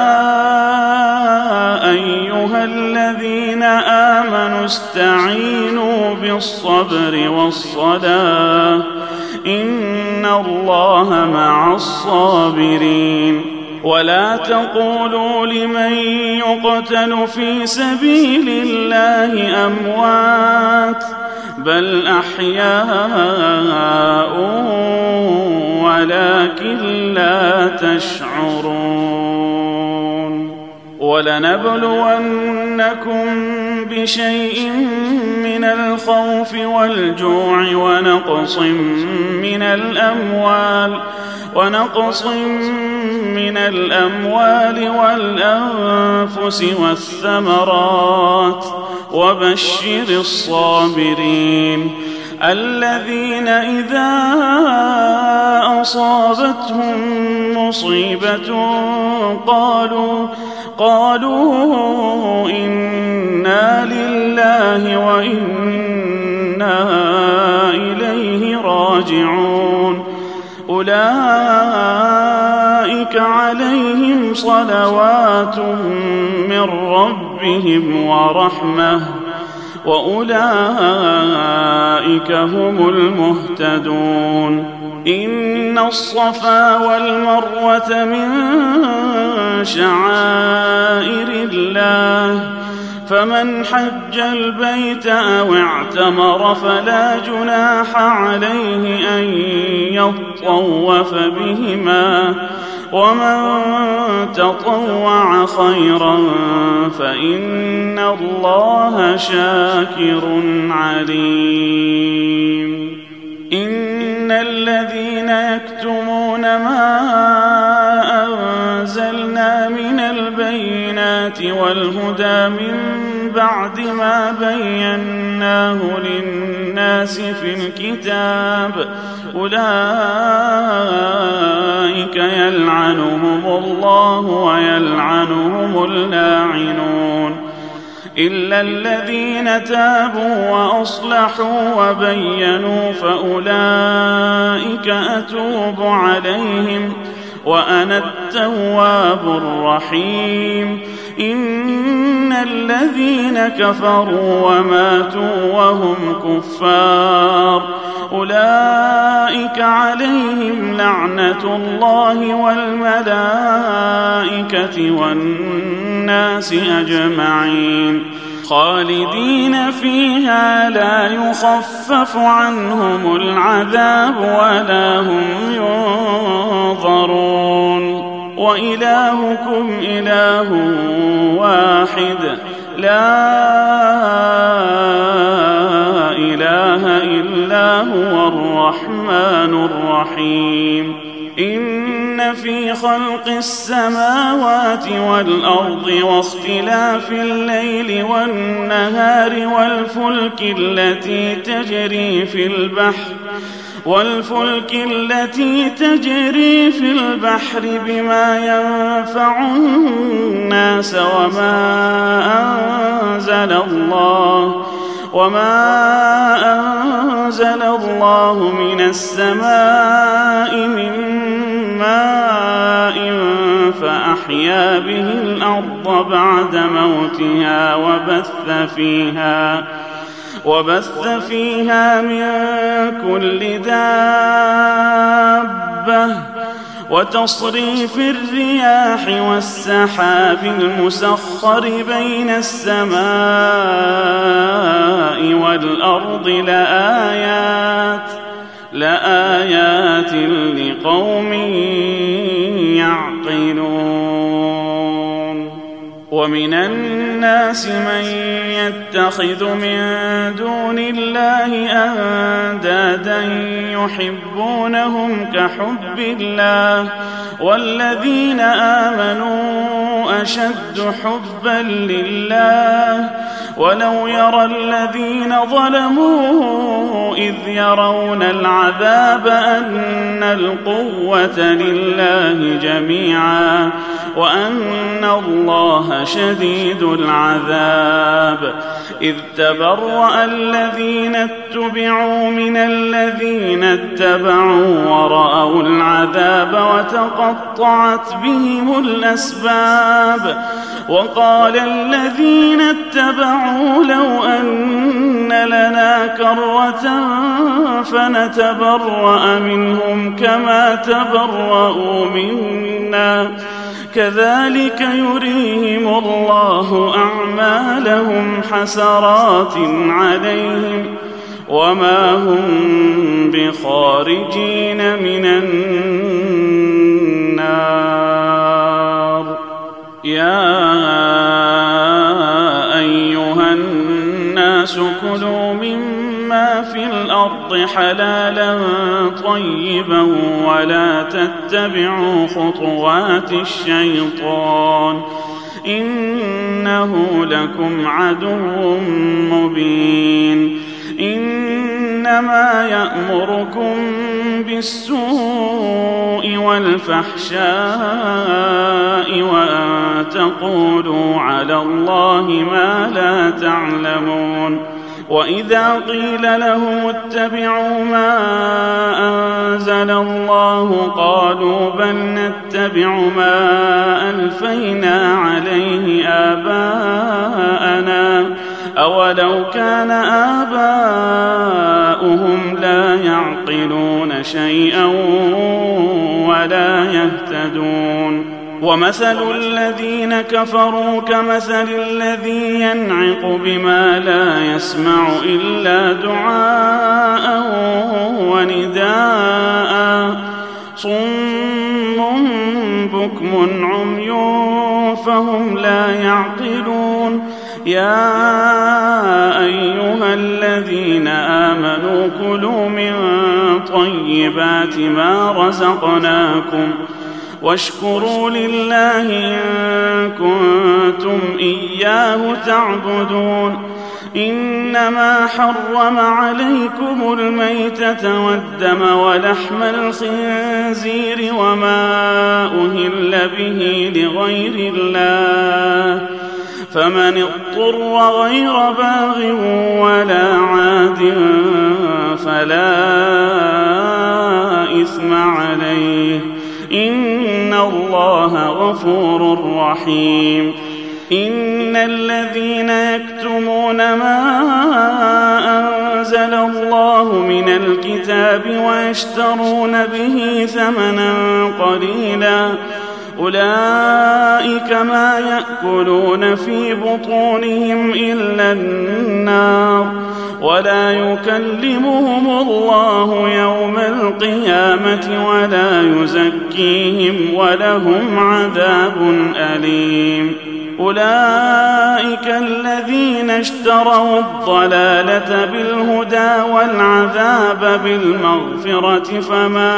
Speaker 2: أيها الذين آمنوا استعينوا بالصبر والصلاة إن الله مع الصابرين. ولا تقولوا لمن يقتل في سبيل الله أموات بل أحياء ولكن لا تشعرون. ولنبلونكم بشيء من الخوف والجوع ونقص من الأموال والأنفس والثمرات وبشر الصابرين الذين إذا أصابتهم مصيبة قالوا إنا لله وإنا إليه راجعون. أولئك عليهم صلوات من ربهم ورحمة وأولئك هم المهتدون. إن الصفا والمروة من شعائر الله فمن حج البيت أو اعتمر فلا جناح عليه أن يطوف بهما ومن تطوع خيرا فإن الله شاكر عليم. إن الذين يكتمون ما أنزلنا من البينات والهدى من بعد ما بيناه للناس في الكتاب أولئك يلعنهم الله ويلعنهم اللاعنون إلا الذين تابوا وأصلحوا وبينوا فأولئك أتوب عليهم وأنا التواب الرحيم. إن الذين كفروا وماتوا وهم كفار أولئك عليهم لعنة الله والملائكة والناس أجمعين خالدين فيها لا يخفف عنهم العذاب ولا هم ينظرون. وإلهكم إله واحد لا إله إلا هو الرحمن الرحيم. إن في خلق السماوات والأرض واختلاف الليل والنهار والفلك التي تجري في البحر بما ينفع الناس وما أنزل الله من السماء من ماء فأحيا به الأرض بعد موتها وبث فيها من كل دابة وتصريف الرياح والسحاب المسخر بين السماء والأرض لآيات لقوم يعقلون. ومن الناس من يتخذ من دون الله أندادا يحبونهم كحب الله والذين آمنوا أشد حبا لله ولو يرى الذين ظلموا إذ يرون العذاب أن القوة لله جميعا وأن الله شديد العذاب. إذ تبرأ الذين اتبعوا من الذين اتبعوا ورأوا العذاب وتقطعت بهم الأسباب. وقال الذين اتبعوا لو أن لنا كرة فنتبرأ منهم كما تبرأوا منا كذلك يريهم الله أعمالهم حسرات عليهم وما هم بخارجين من النار. يا أيها الناس كلوا مما في الأرض حلالا طيبا ولا تتبعوا خطوات الشيطان إنه لكم عدو مبين. إنما يأمركم بالسوء والفحشاء وأن تقولوا على الله ما لا تعلمون. وإذا قيل لهم اتبعوا ما أنزل الله قالوا بل نتبع ما ألفينا عليه آباءنا أولو كان آباؤهم لا يعقلون شيئا ولا يهتدون. ومثل الذين كفروا كمثل الذي ينعق بما لا يسمع إلا دعاء ونداء صم بكم عمي فهم لا يعقلون. يا أيها الذين آمنوا كلوا من طيبات ما رزقناكم واشكروا لله إن كنتم إياه تعبدون. إنما حرم عليكم الميتة والدم ولحم الخنزير وما أهل به لغير الله فمن اضطر غير باغ ولا عاد فلا إثم عليه إن الله غفور رحيم. إن الذين يكتمون ما أنزل الله من الكتاب ويشترون به ثمنا قليلا أولئك ما يأكلون في بطونهم إلا النار ولا يكلمهم الله يوم القيامة ولا يزكيهم ولهم عذاب أليم. أولئك الذين اشتروا الضلالة بالهدى والعذاب بالمغفرة فما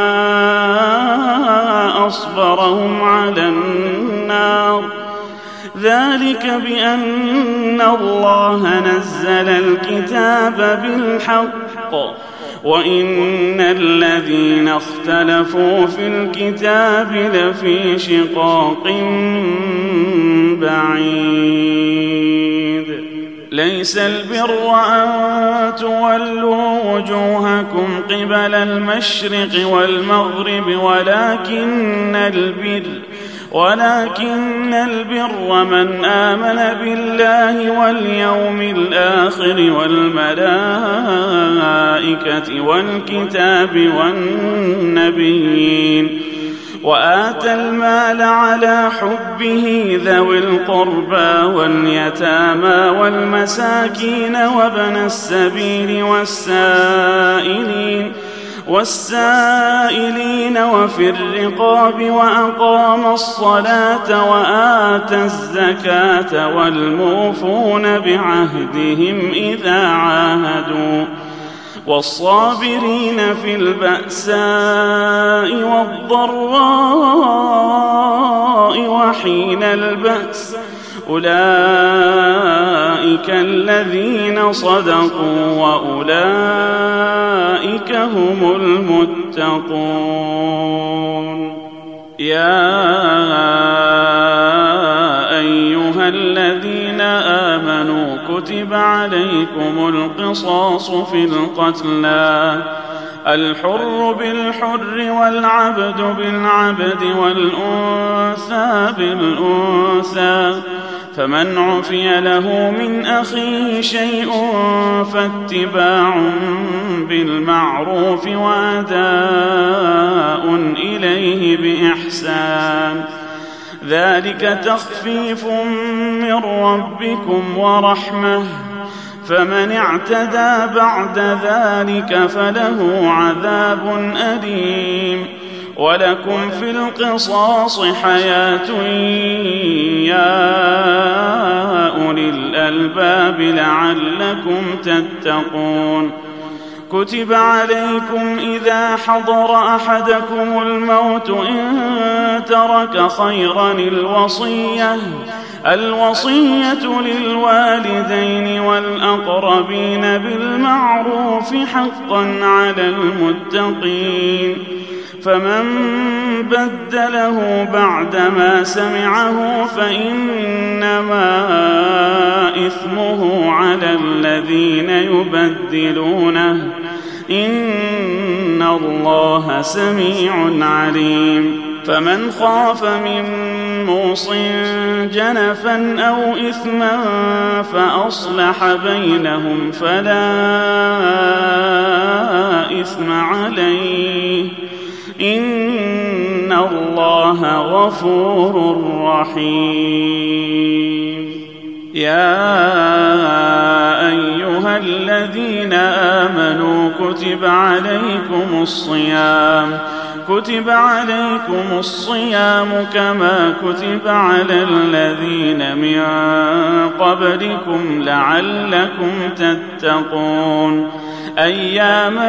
Speaker 2: أصبرهم على النار ذلك بأن الله نزل الكتاب بالحق وإن الذين اختلفوا في الكتاب لفي شقاق بعيد. ليس البر أن تولوا وجوهكم قبل المشرق والمغرب ولكن البر من آمن بالله واليوم الآخر والملائكة والكتاب والنبيين وآتى المال على حبه ذوي القربى واليتامى والمساكين وابن السبيل والسائلين وفي الرقاب وأقام الصلاة وآتى الزكاة والموفون بعهدهم إذا عاهدوا والصابرين في البأساء والضراء وحين البأس أولئك الذين صدقوا وأولئك هم المتقون. يا أيها الذين آمنوا كتب عليكم القصاص في القتلى الحر بالحر والعبد بالعبد والأنثى بالأنثى فمن عفي له من أخيه شيء فاتباع بالمعروف وأداء إليه بإحسان ذلك تخفيف من ربكم ورحمة فمن اعتدى بعد ذلك فله عذاب أليم ولكم في القصاص حياة يا أولي الألباب لعلكم تتقون. كتب عليكم إذا حضر أحدكم الموت إن ترك خيرا الوصية للوالدين والأقربين بالمعروف حقا على المتقين فمن بدله بعدما سمعه فإنما إثمه على الذين يبدلونه إن الله سميع عليم. فمن خاف من موص جنفا أو إثما فأصلح بينهم فلا إثم عليه إن الله غفور رحيم. يا أيها الذين آمنوا كتب عليكم الصيام كما كتب على الذين من قبلكم لعلكم تتقون أياما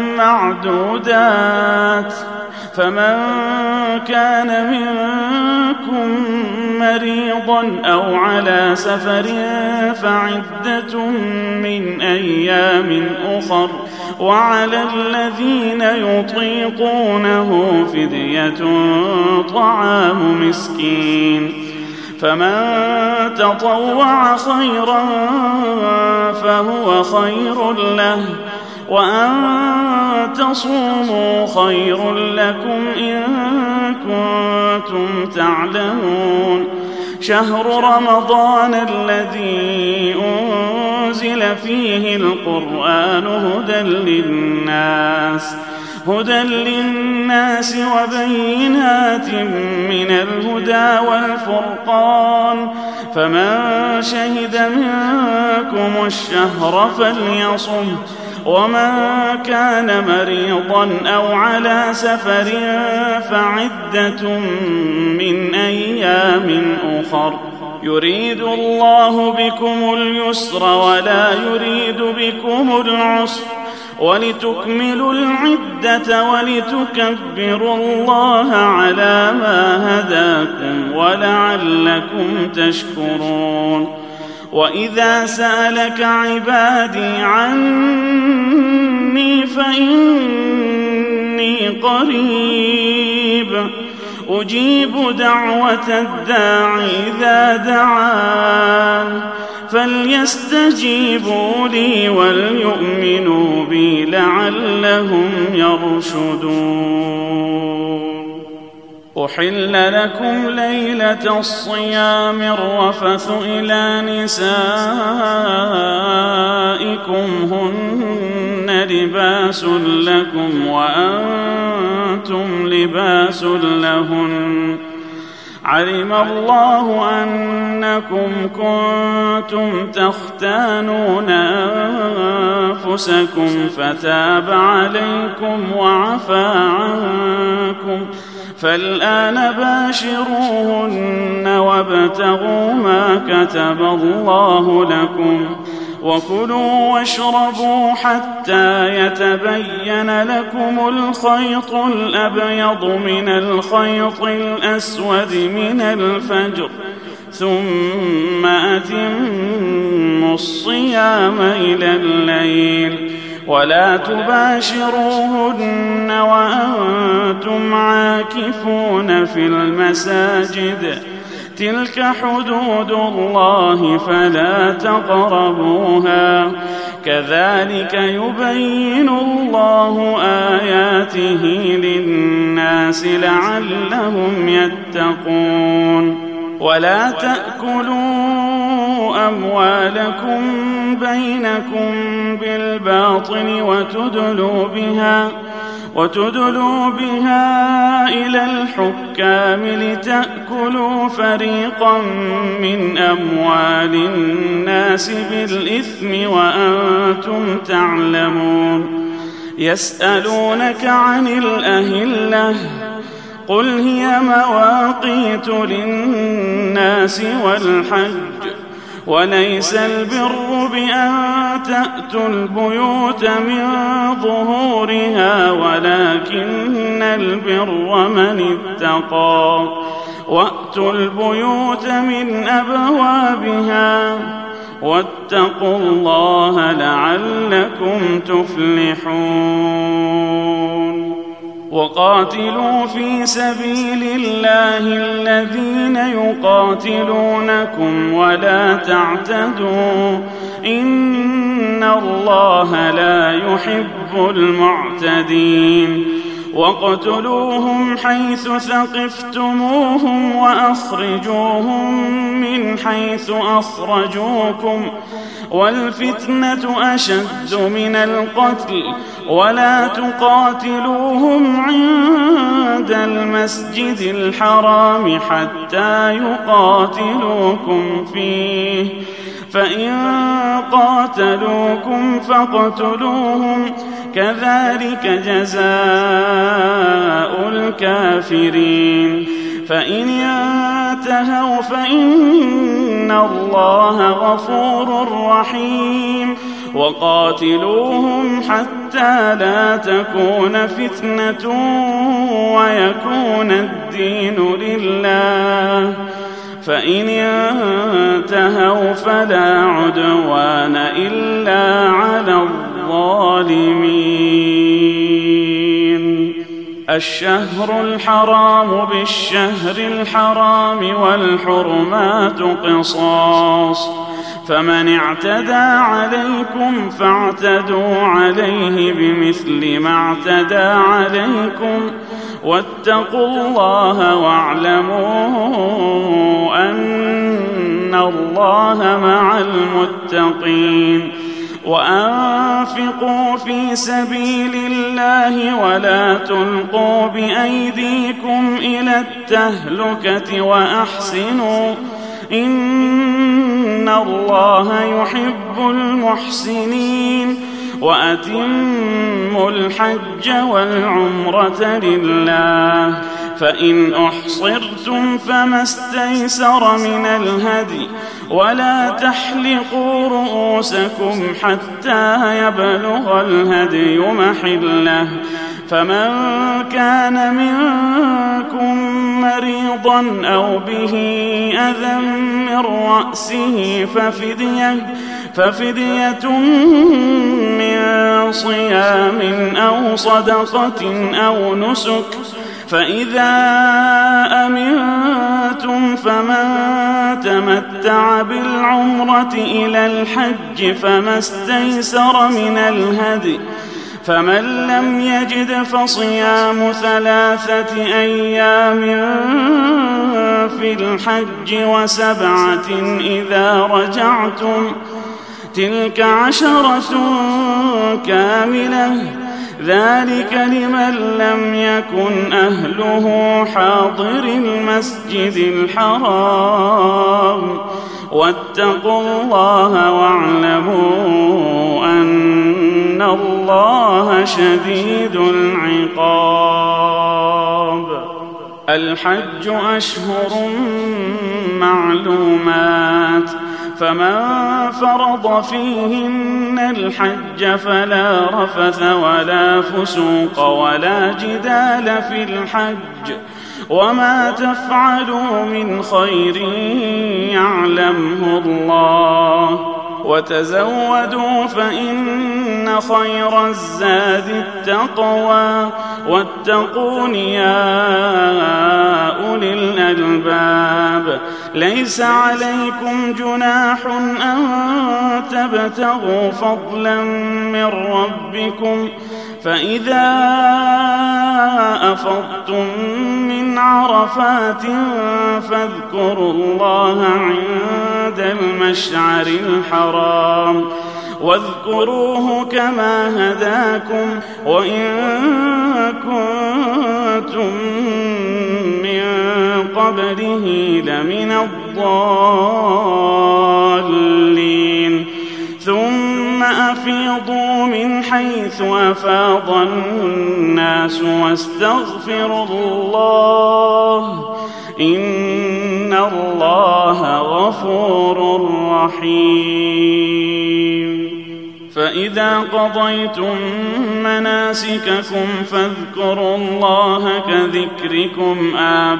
Speaker 2: معدودات فمن كان منكم مريضا أو على سفر فعدة من أيام أخر وعلى الذين يطيقونه فدية طعام مسكين فمن تطوع خيرا فهو خير له وأن تصوموا خير لكم إن كنتم تعلمون شهر رمضان الذي أنزل فيه القرآن هدى للناس وبينات من الهدى والفرقان فمن شهد منكم الشهر فليصم ومن كان مريضا أو على سفر فعدة من أيام أخر يريد الله بكم اليسر ولا يريد بكم العسر ولتكملوا العدة ولتكبروا الله على ما هداكم ولعلكم تشكرون وإذا سألك عبادي عني فإني قريب أجيب دعوة الداع إذا دعان فليستجيبوا لي وليؤمنوا بي لعلهم يرشدون. أحل لكم ليلة الصيام الرفث إلى نسائكم هن لباس لكم وأنتم لباس لهن علم الله أنكم كنتم تختانون أنفسكم فتاب عليكم وعفى عنكم، فالآن باشروهن وابتغوا ما كتب الله لكم، وكلوا واشربوا حتى يتبين لكم الخيط الأبيض من الخيط الأسود من الفجر، ثم أتموا الصيام إلى الليل، ولا تباشروهن وأنتم عاكفون في المساجد، تلك حدود الله فلا تقربوها، كذلك يبين الله آياته للناس لعلهم يتقون. ولا تأكلوا أموالكم بينكم بالباطل وتدلوا بها إلى الحكام لتأكلوا فريقا من أموال الناس بالإثم وأنتم تعلمون. يسألونك عن الأهلة، قل هي مواقيت للناس والحج، وليس البر بأن تأتوا البيوت من ظهورها، ولكن البر من اتقى، وأتوا البيوت من أبوابها، واتقوا الله لعلكم تفلحون. وقاتلوا في سبيل الله الذين يقاتلونكم ولا تعتدوا، إن الله لا يحب المعتدين. واقتلوهم حيث ثقفتموهم وأخرجوهم من حيث أخرجوكم، والفتنة أشد من القتل، ولا تقاتلوهم عند المسجد الحرام حتى يقاتلوكم فيه، فإن قاتلوكم فاقتلوهم، كذلك جزاء الكافرين. فإن ينتهوا فإن الله غفور رحيم. وقاتلوهم حتى لا تكون فتنة ويكون الدين لله، فإن ينتهوا فلا عدوان إلا على الظالمين. الشهر الحرام بالشهر الحرام والحرمات قصاص، فمن اعتدى عليكم فاعتدوا عليه بمثل ما اعتدى عليكم، واتقوا الله واعلموا أن الله مع المتقين. وأنفقوا في سبيل الله ولا تلقوا بأيديكم إلى التهلكة وأحسنوا، إن الله يحب المحسنين. وأتموا الحج والعمرة لله، فإن أحصرتم فما استيسر من الهدي، ولا تحلقوا رؤوسكم حتى يبلغ الهدي محله، فمن كان منكم مريضا أو به أذى من رأسه ففدية من صيام أو صدقة أو نسك، فإذا أمنتم فمن تمتع بالعمرة إلى الحج فما استيسر من الهدي، فمن لم يجد فصيام 3 أيام في الحج و7 إذا رجعتم، تلك 10 كاملة، ذلك لمن لم يكن أهله حاضر المسجد الحرام واتقوا الله واعلموا أن الله شديد العقاب. الحج أشهر معلومات، فمن فرض فيهن الحج فلا رفث ولا فسوق ولا جدال في الحج، وما تفعلوا من خير يعلمه الله، وتزودوا فإن خير الزاد التقوى، واتقون يا أولي الألباب. ليس عليكم جناح أن تبتغوا فضلا من ربكم، فإذا أفضتم من عرفات فاذكروا الله عند المشعر الحرام، واذكروه كما هداكم وإن كنتم من قبله لمن الضالين. ثم أفيضوا من حيث أفاض الناس واستغفروا الله إن الله غفور رحيم. فإذا قضيتم مناسككم فاذكروا الله كذكركم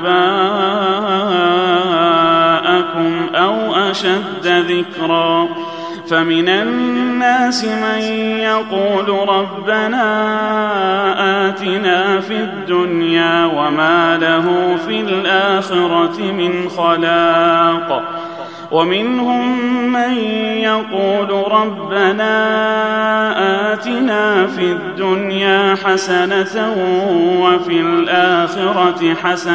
Speaker 2: آباءكم أو أشد ذكرا. فمن الناس من يقول ربنا آتنا في الدنيا وما له في الآخرة من خلاق، ومنهم من يقول ربنا آتنا في الدنيا حسنة وفي الآخرة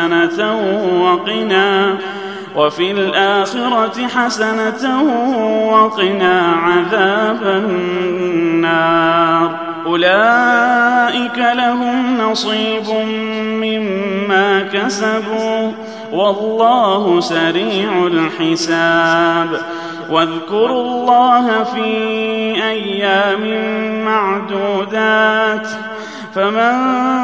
Speaker 2: حسنة وقنا عذاب النار. أولئك لهم نصيب مما كسبوا والله سريع الحساب. واذكروا الله في أيام معدودات، فمن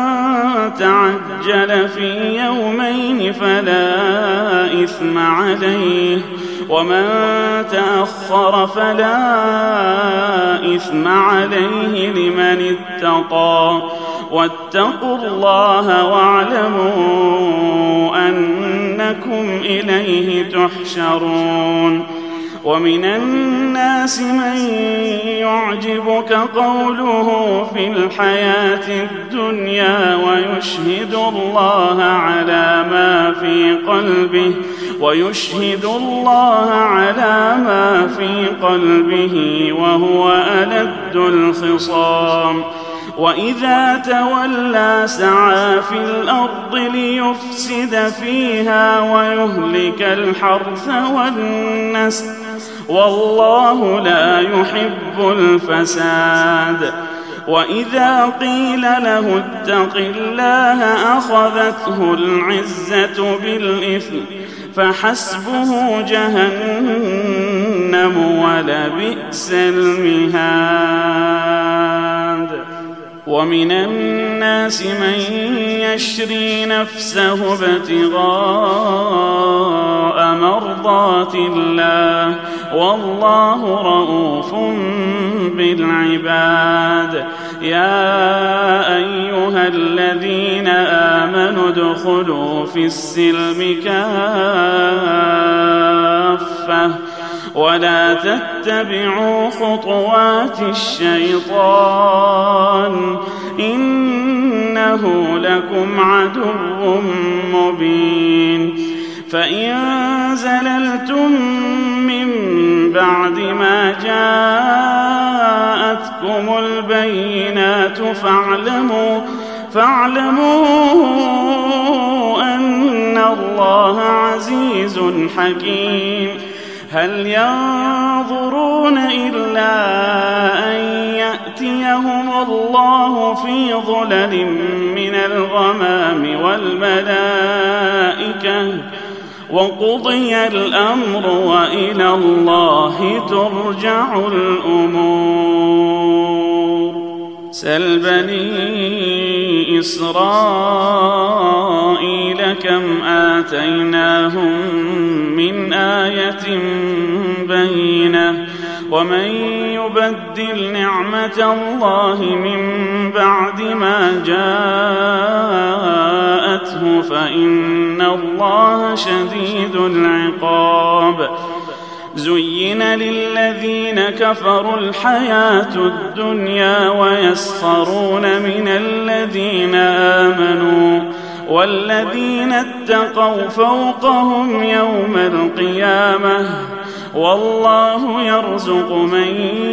Speaker 2: تعجل في يومين فلا إثم عليه، ومن تأخر فلا إثم عليه لمن اتقى. واتقوا الله واعلموا أنكم إليه تحشرون. ومن الناس من يعجبك قوله في الحياة الدنيا ويشهد الله على ما في قلبه وهو ألد الخصام. وإذا تولى سعى في الأرض ليفسد فيها ويهلك الحرث والنسل والله لا يحب الفساد. وإذا قيل له اتق الله أخذته العزة بالإثم فحسبه جهنم ولبئس المهاد. ومن الناس من يشري نفسه ابتغاء مرضات الله والله رؤوف بالعباد. يا أيها الذين آمنوا ادخلوا في السلم كافة ولا تتبعوا خطوات الشيطان إنه لكم عدو مبين. فإن زللتم من بعد ما جاءتكم البينات فاعلموا أن الله عزيز حكيم. هل ينظرون إلا أن يأتي يغشيهم الله في ظلل من الغمام والملائكة وقضي الأمر وإلى الله ترجع الأمور. سل بني إسرائيل كم آتيناهم من آية بينة ومن يبدل نعمة الله من بعد ما جاءته فإن الله شديد العقاب. زين للذين كفروا الحياة الدنيا ويسخرون من الذين آمنوا والذين اتقوا فوقهم يوم القيامة والله يرزق من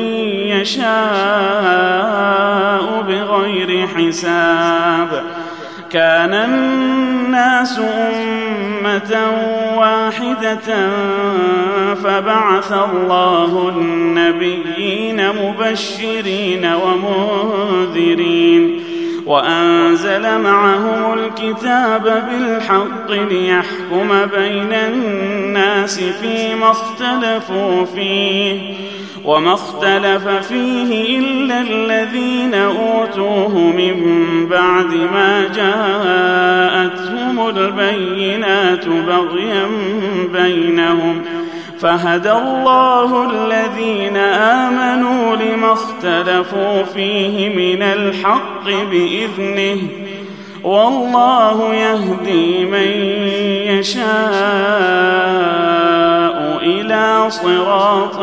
Speaker 2: يشاء بغير حساب. كان الناس أمة واحدة فبعث الله النبيين مبشرين ومنذرين وأنزل معهم الكتاب بالحق ليحكم بين الناس فيما اختلفوا فيه وما اختلف فيه إلا الذين أوتوه من بعد ما جاءتهم البينات بغيا بينهم فهدى الله الذين آمنوا لما اختلفوا فيه من الحق بإذنه والله يهدي من يشاء إلى صراط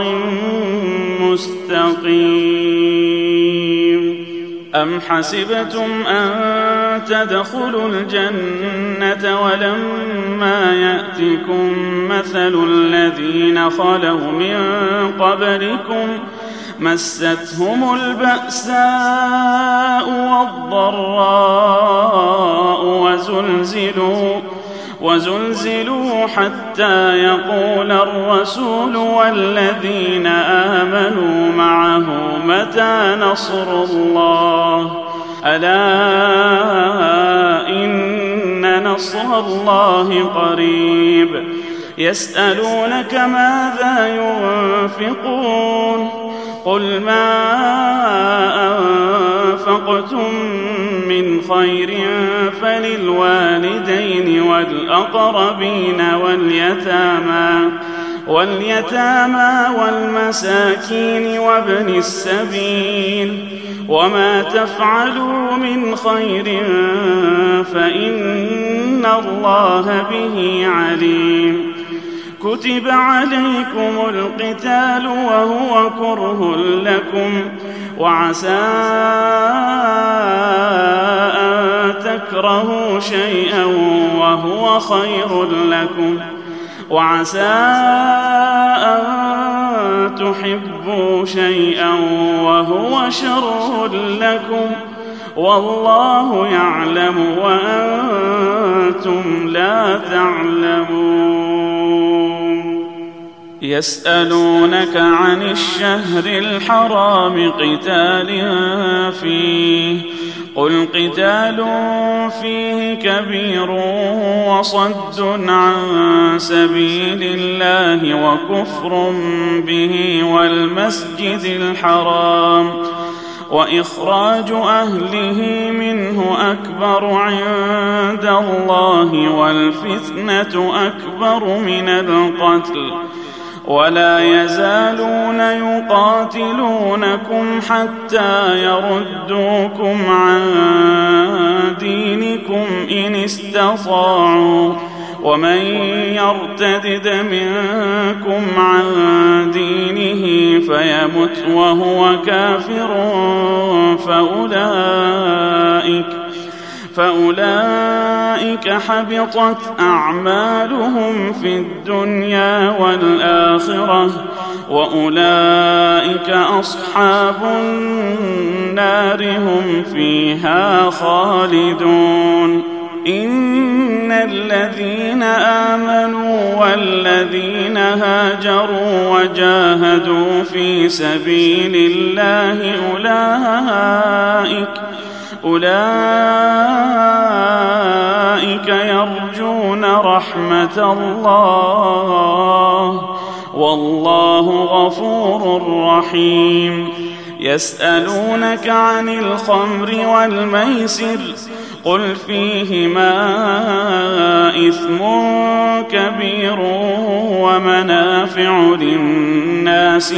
Speaker 2: مستقيم. أم حسبتم أن تدخلوا الجنة ولما يأتكم مثل الذين خلوا من قبلكم مستهم البأساء والضراء وزلزلوا حتى يقول الرسول والذين آمنوا معه متى نصر الله ألا إن نصر الله قريب. يسألونك ماذا ينفقون قل ما أنفقتم من خير فللوالدين والأقربين واليتامى والمساكين وابن السبيل وما تفعلوا من خير فإن الله به عليم. كتب عليكم القتال وهو كره لكم وعسى أن تكرهوا شيئا وهو خير لكم وعسى أن تحبوا شيئا وهو شر لكم والله يعلم وأنتم لا تعلمون. يسألونك عن الشهر الحرام قتال فيه قل قتال فيه كبير وصد عن سبيل الله وكفر به والمسجد الحرام وإخراج أهله منه أكبر عند الله والفتنة أكبر من القتل ولا يزالون يقاتلونكم حتى يردوكم عن دينكم إن استطاعوا ومن يرتدد منكم عن دينه فيمت وهو كافر فأولئك حبطت أعمالهم في الدنيا والآخرة وأولئك أصحاب النار هم فيها خالدون. إن الذين آمنوا أيها الذين هاجروا وجاهدوا في سبيل الله أولئك يرجون رحمة الله والله غفور رحيم. يسألونك عن الخمر والميسر قل فيهما إثم كبير ومنافع للناس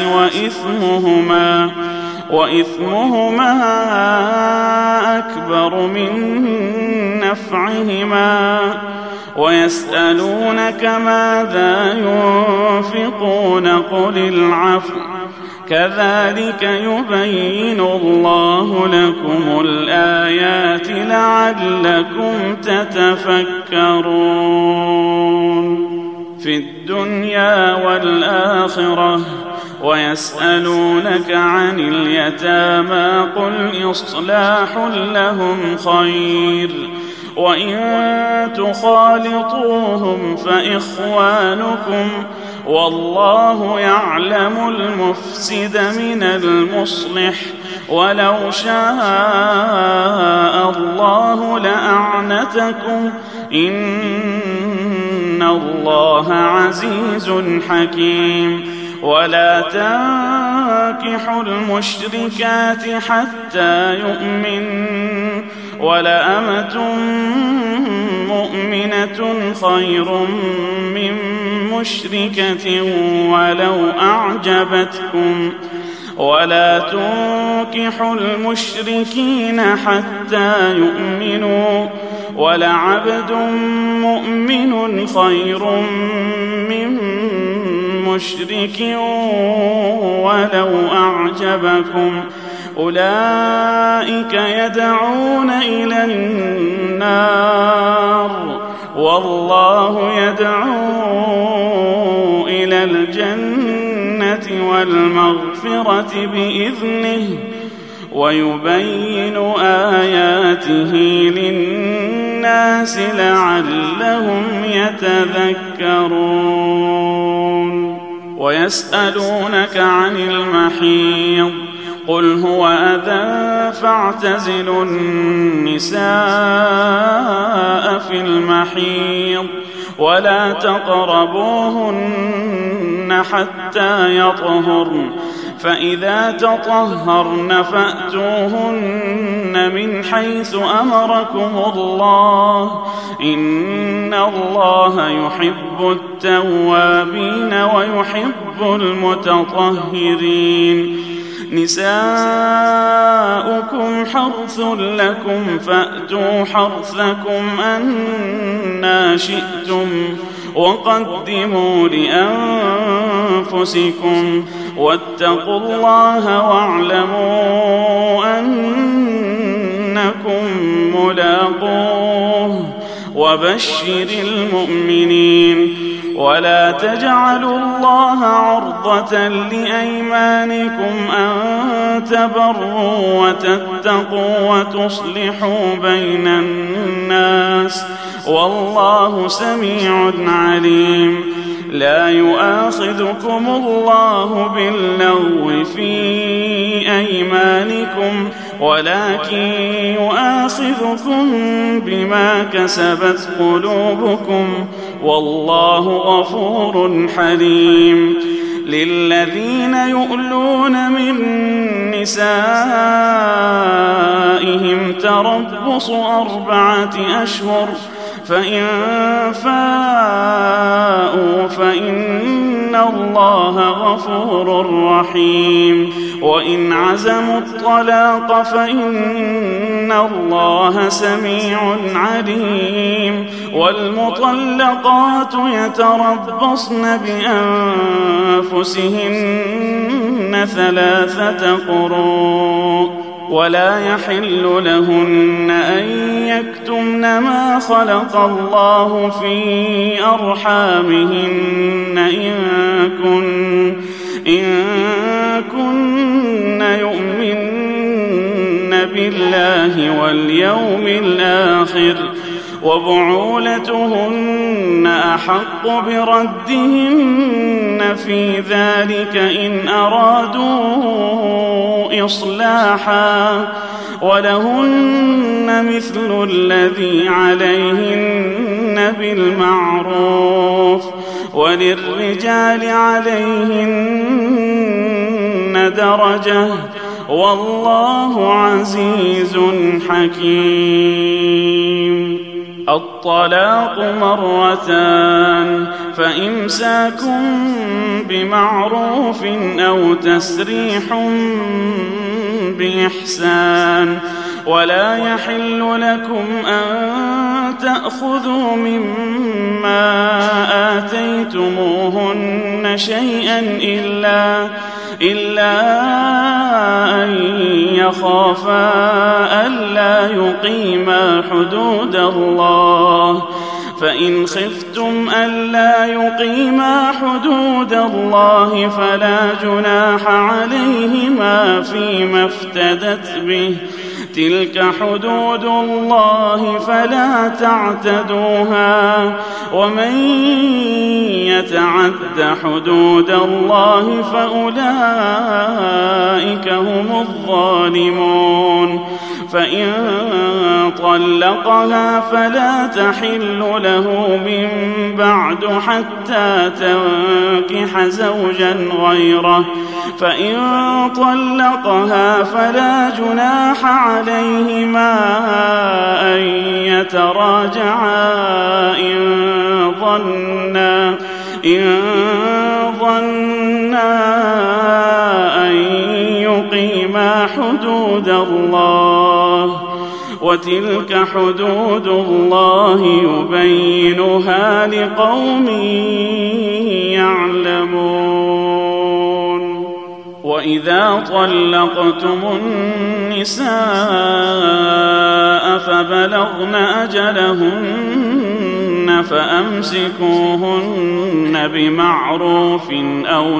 Speaker 2: وإثمهما أكبر من نفعهما ويسألونك ماذا ينفقون قل العفو كذلك يبين الله لكم الآيات لعلكم تتفكرون في الدنيا والآخرة. ويسألونك عن اليتامى قل إصلاح لهم خير وإن تخالطوهم فإخوانكم والله يعلم المفسد من المصلح ولو شاء الله لأعنتكم إن الله عزيز حكيم. ولا تنكحوا المشركات حتى يؤمن ولأمة مؤمنة خير من مشركة ولو أعجبتكم ولا تنكحوا المشركين حتى يؤمنوا ولعبد مؤمن خير من مشرك ولو أعجبكم أولئك يدعون إلى النار والله يدعو إلى الجنة والمغفرة بإذنه ويبين آياته للناس لعلهم يتذكرون. ويسألونك عن المحيض قل هو أذى فاعتزلوا النساء في المحيض ولا تقربوهن حتى يطهرن فإذا تطهرن فأتوهن من حيث أمركم الله إن الله يحب التوابين ويحب المتطهرين. نساؤكم حرث لكم فأتوا حرثكم أنى شئتم وقدموا لأنفسكم واتقوا الله واعلموا أنكم ملاقوه وبشر المؤمنين. ولا تجعلوا الله عرضة لأيمانكم أن تبروا وتتقوا وتصلحوا بين الناس والله سميع عليم. لا يؤاخذكم الله باللغو في أيمانكم ولكن يؤاخذكم بما كسبت قلوبكم والله غفور حليم. للذين يؤلون من نسائهم تربص 4 أشهر فإن فاءوا فإن الله غفور رحيم. وإن عزموا الطلاق فإن الله سميع عليم. والمطلقات يتربصن بأنفسهن 3 قروء ولا يحل لهن أن يكتمن ما خلق الله في أرحامهن إن كن يؤمن بالله واليوم الآخر وبعولتهن أحق بردهن في ذلك إن أرادوا إصلاحا ولهن مثل الذي عليهن بالمعروف وللرجال عليهن درجة والله عزيز حكيم. الطلاق مرتان فإمساك بمعروف أو تسريح بإحسان ولا يحل لكم أن تأخذوا مما آتيتموهن شيئا إلا أن يخافا ألا يقيما حدود الله فإن خفتم ألا يقيما حدود الله فلا جناح عليهما فيما افتدت به تلك حدود الله فلا تعتدوها ومن يتعد حدود الله فأولئك هم الظالمون. فإن طلقها فلا تحل له من بعد حتى تنكح زوجا غيره فإن طلقها فلا جناح عليهما أن يتراجعا إن ظنا أن يقيما حدود الله وتلك حدود الله يبينها لقوم يعلمون. وإذا طلقتم النساء فبلغن أجلهن فأمسكوهن بمعروف أو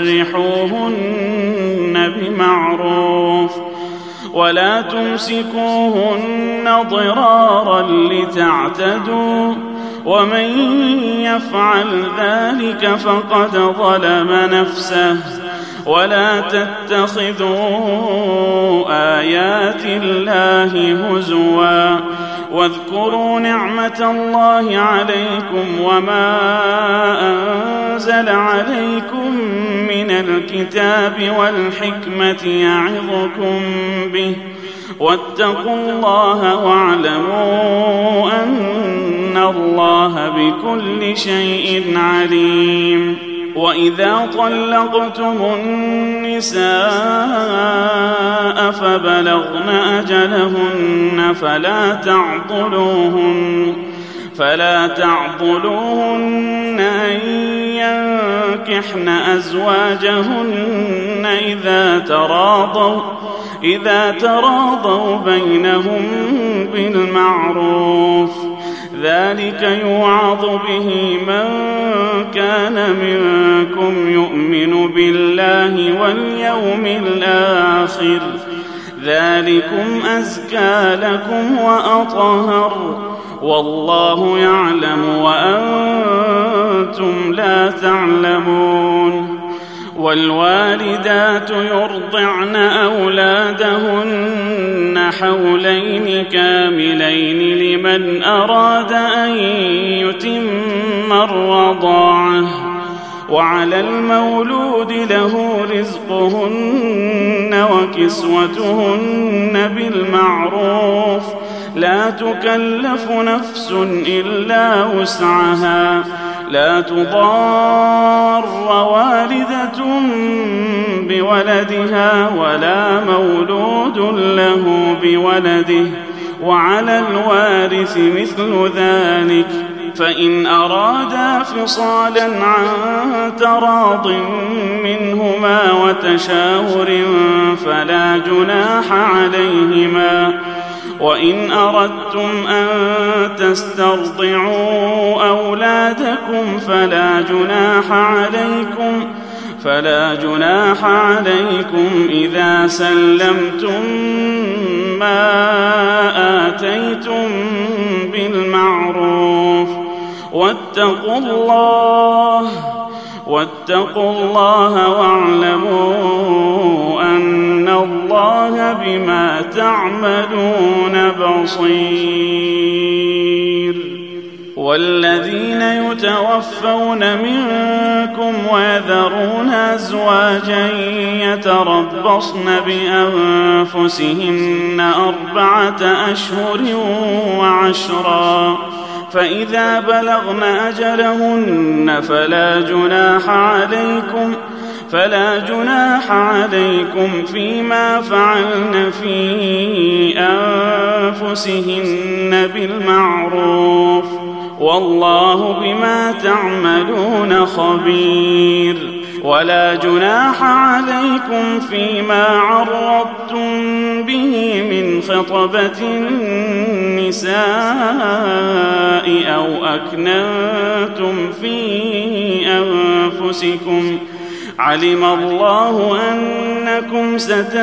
Speaker 2: سرحوهن بمعروف ولا تمسكوهن ضرارا لتعتدوا ومن يفعل ذلك فقد ظلم نفسه ولا تتخذوا آيات الله هزوا واذكروا نعمة الله عليكم وما أنزل عليكم من الكتاب والحكمة يعظكم به واتقوا الله واعلموا أن الله بكل شيء عليم. وإذا طلقتم النساء فبلغن أجلهن فلا تعضلوهن أن ينكحن أزواجهن إذا تراضوا بينهم بالمعروف ذلك يوعظ به من كان منكم يؤمن بالله واليوم الآخر ذلكم أزكى لكم وأطهر والله يعلم وأنتم لا تعلمون. والوالدات يرضعن أولادهن حولين كاملين لمن أراد أن يتم الرضاعة وعلى المولود له رزقهن وكسوتهن بالمعروف لا تكلف نفس إلا وسعها لا تضار والدة بولدها ولا مولود له بولده وعلى الوارث مثل ذلك فإن أرادا فصالا عن تراض منهما وتشاور فلا جناح عليهما. وإن أردتم أن تسترضعوا أولادكم فلا جناح عليكم إذا سلمتم ما آتيتم بالمعروف واتقوا الله واعلموا أن الله بما تعملون بصير. والذين يتوفون منكم ويذرون أزواجا يتربصن بأنفسهن 4 أشهر و10، فإذا بلغن أجلهن فلا جناح عليكم فيما فعلن في أنفسهن بالمعروف، والله بما تعملون خبير. ولا جناح عليكم فيما عرضتم به من خطبة النساء أو أكننتم في أنفسكم، علم الله أنكم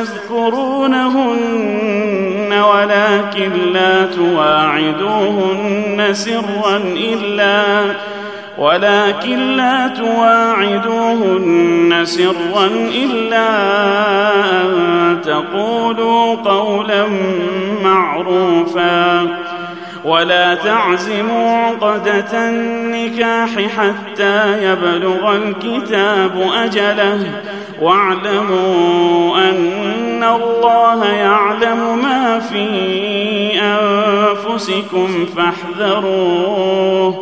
Speaker 2: ستذكرونهن ولكن لا تواعدوهن سرا إلا أن تقولوا قولا معروفا، ولا تعزموا عقدة النكاح حتى يبلغ الكتاب أجله، واعلموا أن الله يعلم ما في أنفسكم فاحذروه،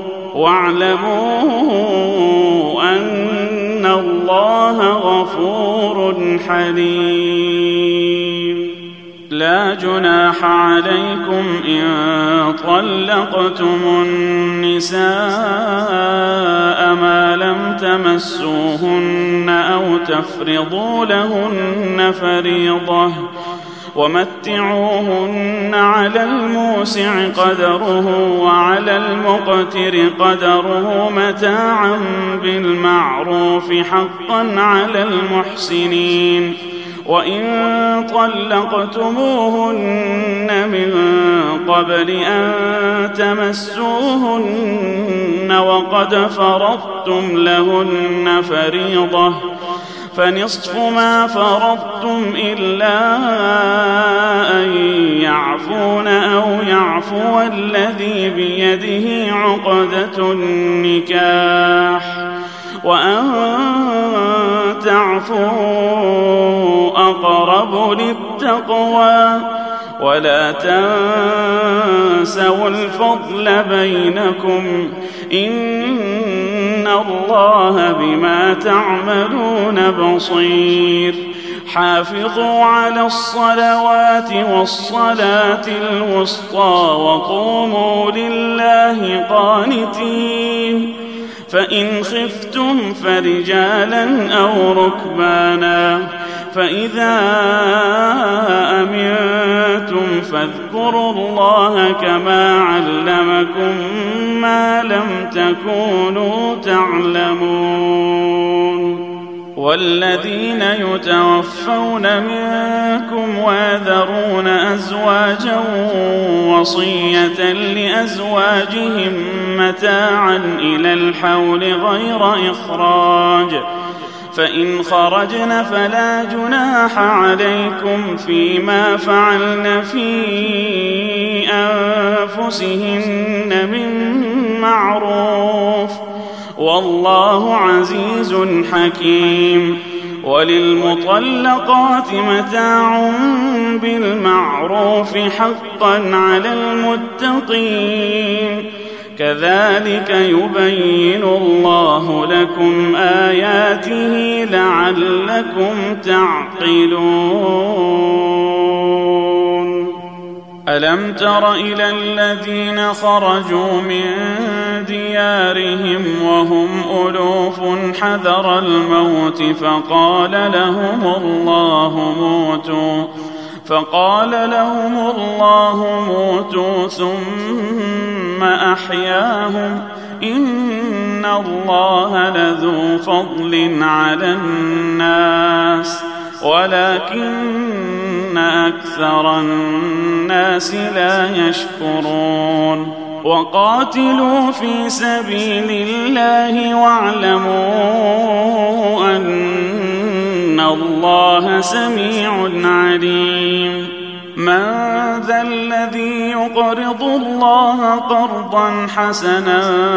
Speaker 2: واعلموا أن الله غفور حليم. لا جناح عليكم إن طلقتم النساء ما لم تمسوهن أو تفرضوا لهن فريضة، ومتعوهن على الموسع قدره وعلى المقتر قدره متاعا بالمعروف حقا على المحسنين. وإن طلقتموهن من قبل أن تمسوهن وقد فرضتم لهن فريضة فنصف ما فرضتم إلا أن يعفون أو يعفو الذي بيده عقدة النكاح، وأن تعفوا أقرب للتقوى، ولا تنسوا الفضل بينكم، إن الله بما تعملون بصير. حافظوا على الصلوات والصلاة الوسطى وقوموا لله قانتين، فإن خفتم فرجالا أو ركبانا، فإذا أمنتم فاذكروا الله كما علمكم ما لم تكونوا تعلمون. والذين يتوفون منكم ويذرون أزواجا وصية لأزواجهم متاعا إلى الحول غير إخراج، فإن خرجن فلا جناح عليكم فيما فعلن في أنفسهن من معروف، والله عزيز حكيم. وللمطلقات متاع بالمعروف حقا على المتقين، كذلك يبين الله لكم آياته لعلكم تعقلون. ألم تر إلى الذين خرجوا من ديارهم وهم ألوف حذر الموت فقال لهم الله موتوا ثم أحياهم، إن الله لذو فضل على الناس ولكن أكثر الناس لا يشكرون. وقاتلوا في سبيل الله واعلموا أن الله سميع عليم من ذا الذي يقرض الله قرضا حسنا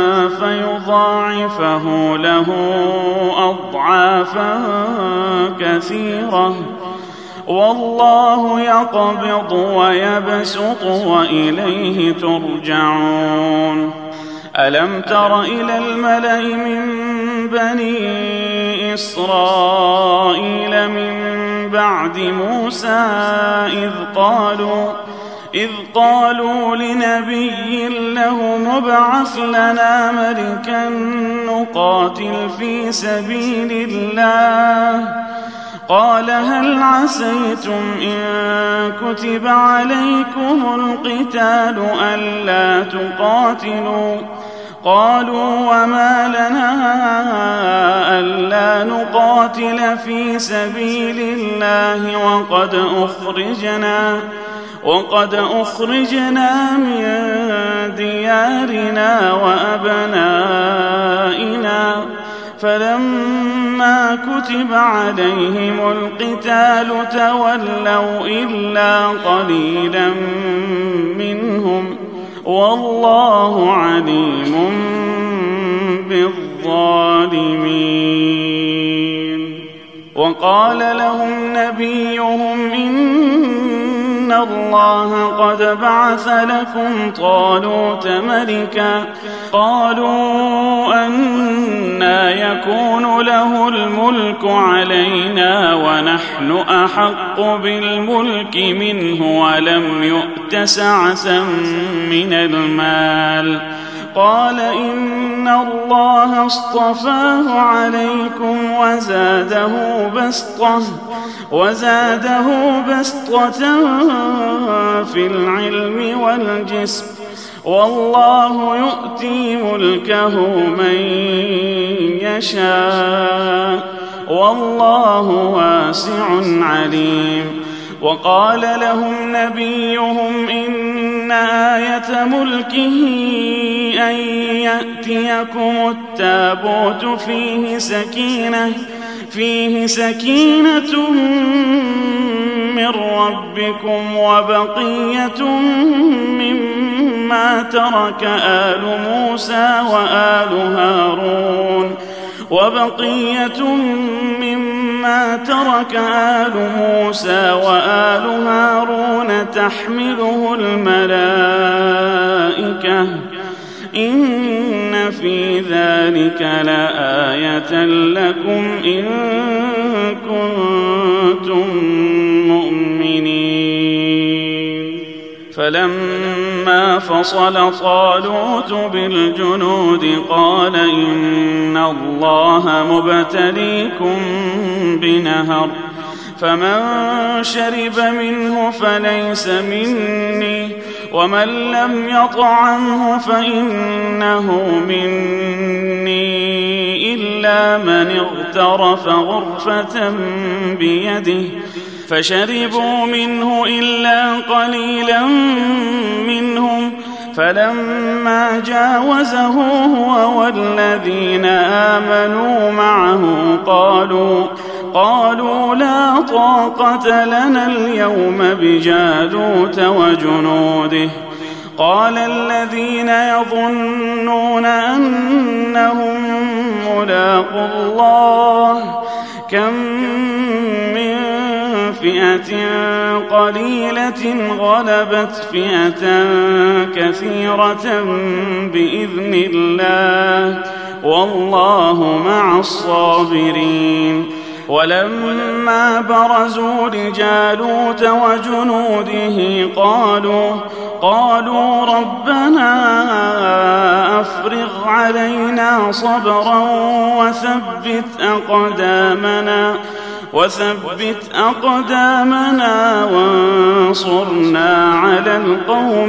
Speaker 2: فيضاعفه له أضعافا كثيرة والله يقبض ويبسط وإليه ترجعون ألم تر إلى الملأ من بني إسرائيل من بعد موسى إذ قالوا لنبي له مبعث لنا ملكا نقاتل في سبيل الله قال هل عسيتم إن كتب عليكم القتال ألا تقاتلوا قالوا وما لنا ألا نقاتل في سبيل الله وقد أخرجنا من ديارنا وأبنائنا فلما كتب عليهم القتال تولوا إلا قليلا منهم والله عليم بالظالمين وقال لهم نبيهم إن الله قد بعث لكم طالوت ملكا قالوا أنى يكون له الملك علينا ونحن أحق بالملك منه ولم يؤت سعة من المال قال إن الله اصطفاه عليكم وزاده بسطة في العلم والجسم والله يؤتي ملكه من يشاء والله واسع عليم وقال لهم نبيهم إن آية ملكه أن يأتيكم التابوت فيه سكينة من ربكم وبقية مما ترك آل موسى وآل هارون تحمله الملائكة إن في ذلك لآية لكم إن كنتم مؤمنين فلما فصل طالوت بالجنود قال إن الله مبتليكم بنهر فمن شرب منه فليس مني ومن لم يطعمه فإنه مني إلا من اغترف غرفة بيده فشربوا منه إلا قليلا منهم فلما جاوزه هو والذين آمنوا معه قالوا لا طاقة لنا اليوم بجالوت وجنوده قال الذين يظنون أنهم ملاقو الله كم من فئة قليلة غلبت فئة كثيرة بإذن الله والله مع الصابرين ولما برزوا لجالوت وجنوده قالوا ربنا أفرغ علينا صبرا وثبت أقدامنا وانصرنا على القوم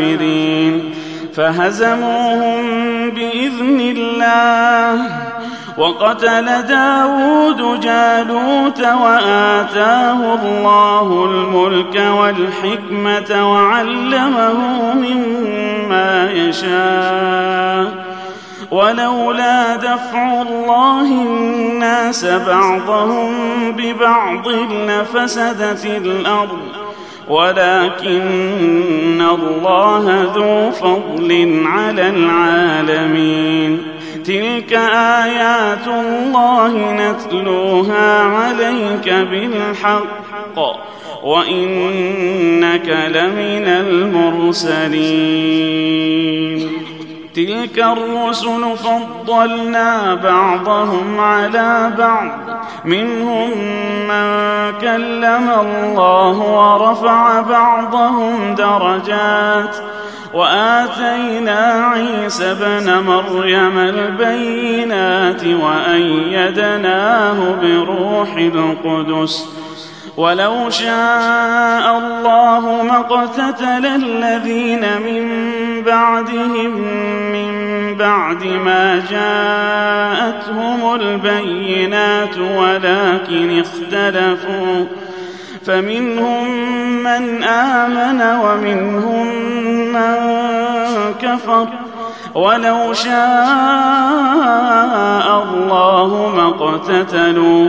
Speaker 2: الكافرين فهزموهم بإذن الله وقتل داود جالوت وآتاه الله الملك والحكمة وعلمه مما يشاء ولولا دفع الله الناس بعضهم ببعض لفسدت الأرض ولكن الله ذو فضل على العالمين تلك آيات الله نتلوها عليك بالحق وإنك لمن المرسلين تلك الرسل فضلنا بعضهم على بعض منهم من كلم الله ورفع بعضهم درجات وآتينا عيسى ابن مريم البينات وأيدناه بروح القدس ولو شاء الله ما اقتتل الذين من بعدهم من بعد ما جاءتهم البينات ولكن اختلفوا فمنهم من آمن ومنهم من كفر ولو شاء الله ما اقتتلوا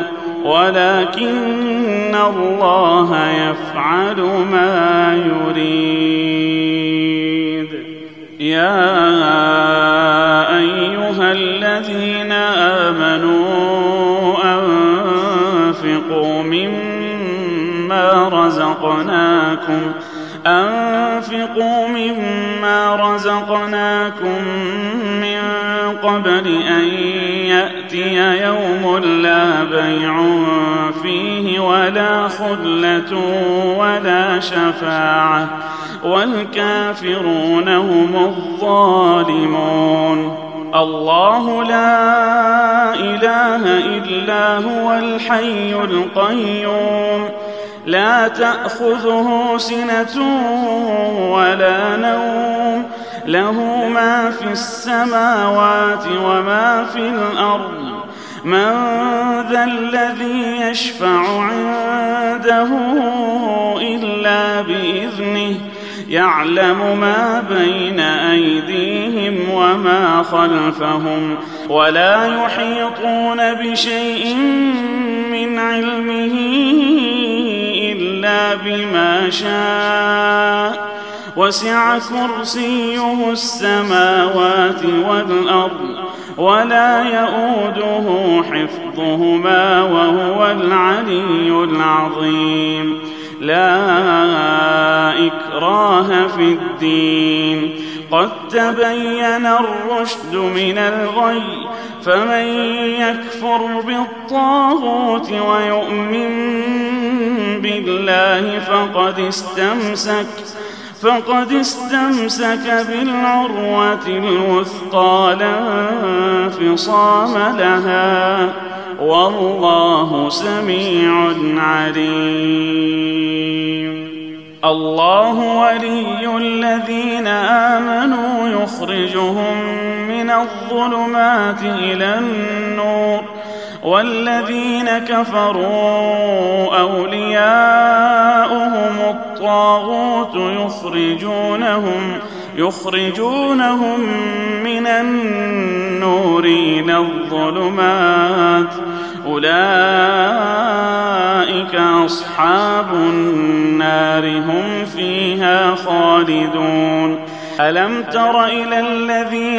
Speaker 2: ولكن الله يفعل ما يريد يا أيها الذين آمنوا أنفقوا مما رزقناكم من قبل أن يأتي يوم لا بيع فيه ولا خلة ولا شفاعة والكافرون هم الظالمون الله لا إله إلا هو الحي القيوم لا تأخذه سنة ولا نوم له ما في السماوات وما في الأرض من ذا الذي يشفع عنده إلا بإذنه يعلم ما بين أيديهم وما خلفهم ولا يحيطون بشيء من علمه إلا بما شاء وسع كرسيه السماوات والأرض ولا يؤوده حفظهما وهو العلي العظيم لا إكراه في الدين قد تبين الرشد من الغي فمن يكفر بالطاغوت ويؤمن بالله فقد استمسك بالعروة الوثقى لا انفصام لها والله سميع عليم الله ولي الذين آمنوا يخرجهم من الظلمات إلى النور والذين كفروا أولياؤهم الطاغوت يخرجونهم من النور إلى الظلمات أولئك أصحاب النار هم فيها خالدون ألم تر إلى الذي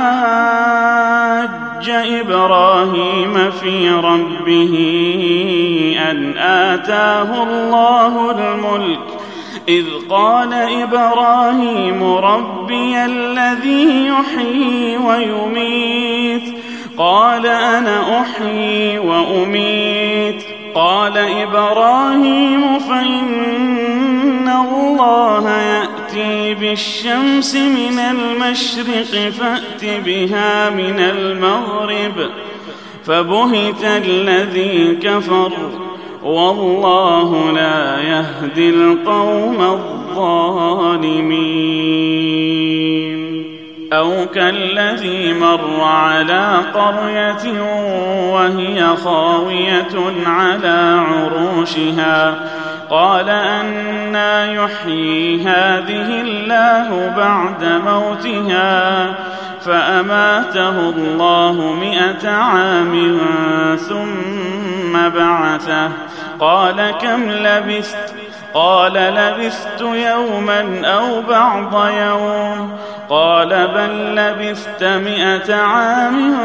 Speaker 2: حاج إبراهيم في ربه أن آتاه الله الملك إذ قال إبراهيم ربي الذي يحيي ويميت قال أنا أحيي وأميت قال إبراهيم فإن الله يأتي بالشمس من المشرق فأت بها من المغرب فبهت الذي كفر والله لا يهدي القوم الظالمين أو كالذي مر على قرية وهي خاوية على عروشها قال أنى يحيي هذه الله بعد موتها فأماته الله 100 عام ثم بعثه قال كم لبثت قال لبثت يوما أو بعض يوم قال بل لبثت 100 عام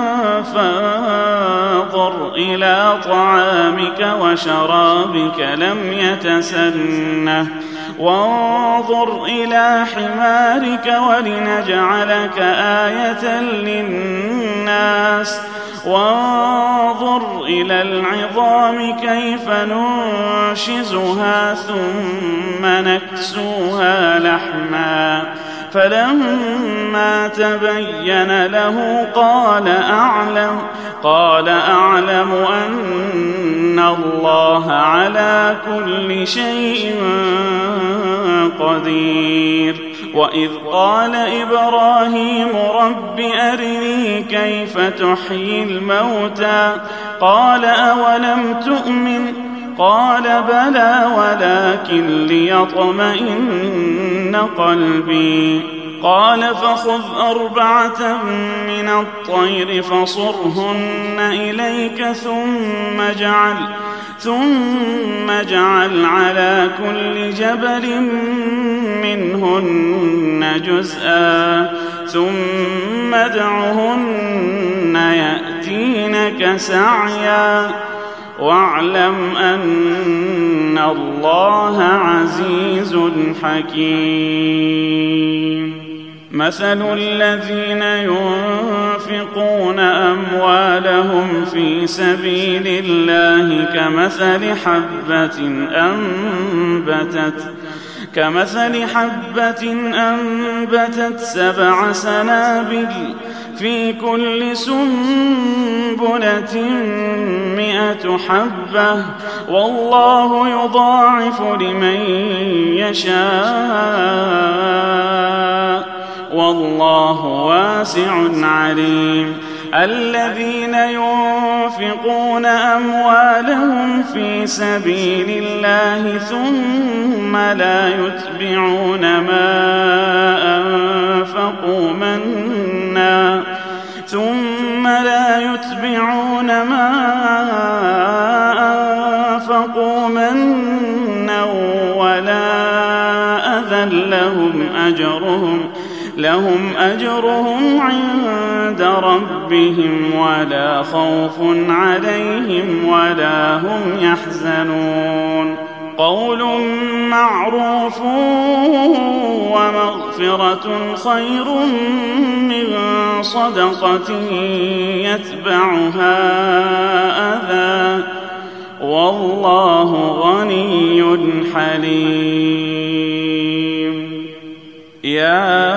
Speaker 2: فانظر إلى طعامك وشرابك لم يتسنه وانظر إلى حمارك ولنجعلك آية للناس وانظر إلى العظام كيف ننشزها ثم نكسوها لحما فلما تبين له قال أعلم أن الله على كل شيء قدير وإذ قال إبراهيم رب أرني كيف تحيي الموتى قال أولم تؤمن قال بلى ولكن ليطمئن قلبي قال فخذ 4 من الطير فصرهن إليك ثم اجعل على كل جبل منهن جزءا ثم ادعهن يأتينك سعيا واعلم أن الله عزيز حكيم مثل الذين ينفقون أموالهم في سبيل الله كمثل حبة أنبتت 7 سنابل في كل سنبلة 100 حبة والله يضاعف لمن يشاء والله واسع عليم الذين ينفقون أموالهم في سبيل الله ثم لا يتبعون ما أنفقوا منا ولا أذى لهم أجرهم عند ربهم ولا خوف عليهم ولا هم يحزنون قول معروف ومغفرة خير من صدقة يتبعها أذى والله غني حليم يا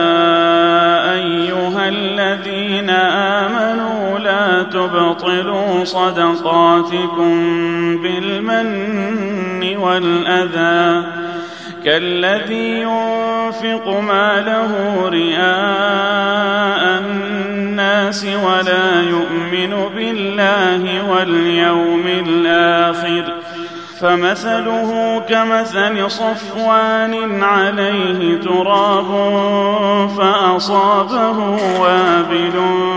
Speaker 2: أيها الذين آمنوا لا تبطلوا صدقاتكم بالمن والأذى كالذي ينفق ماله رئاء الناس ولا يؤمن بالله واليوم الآخر فمثله كمثل صفوان عليه تراب فأصابه وابل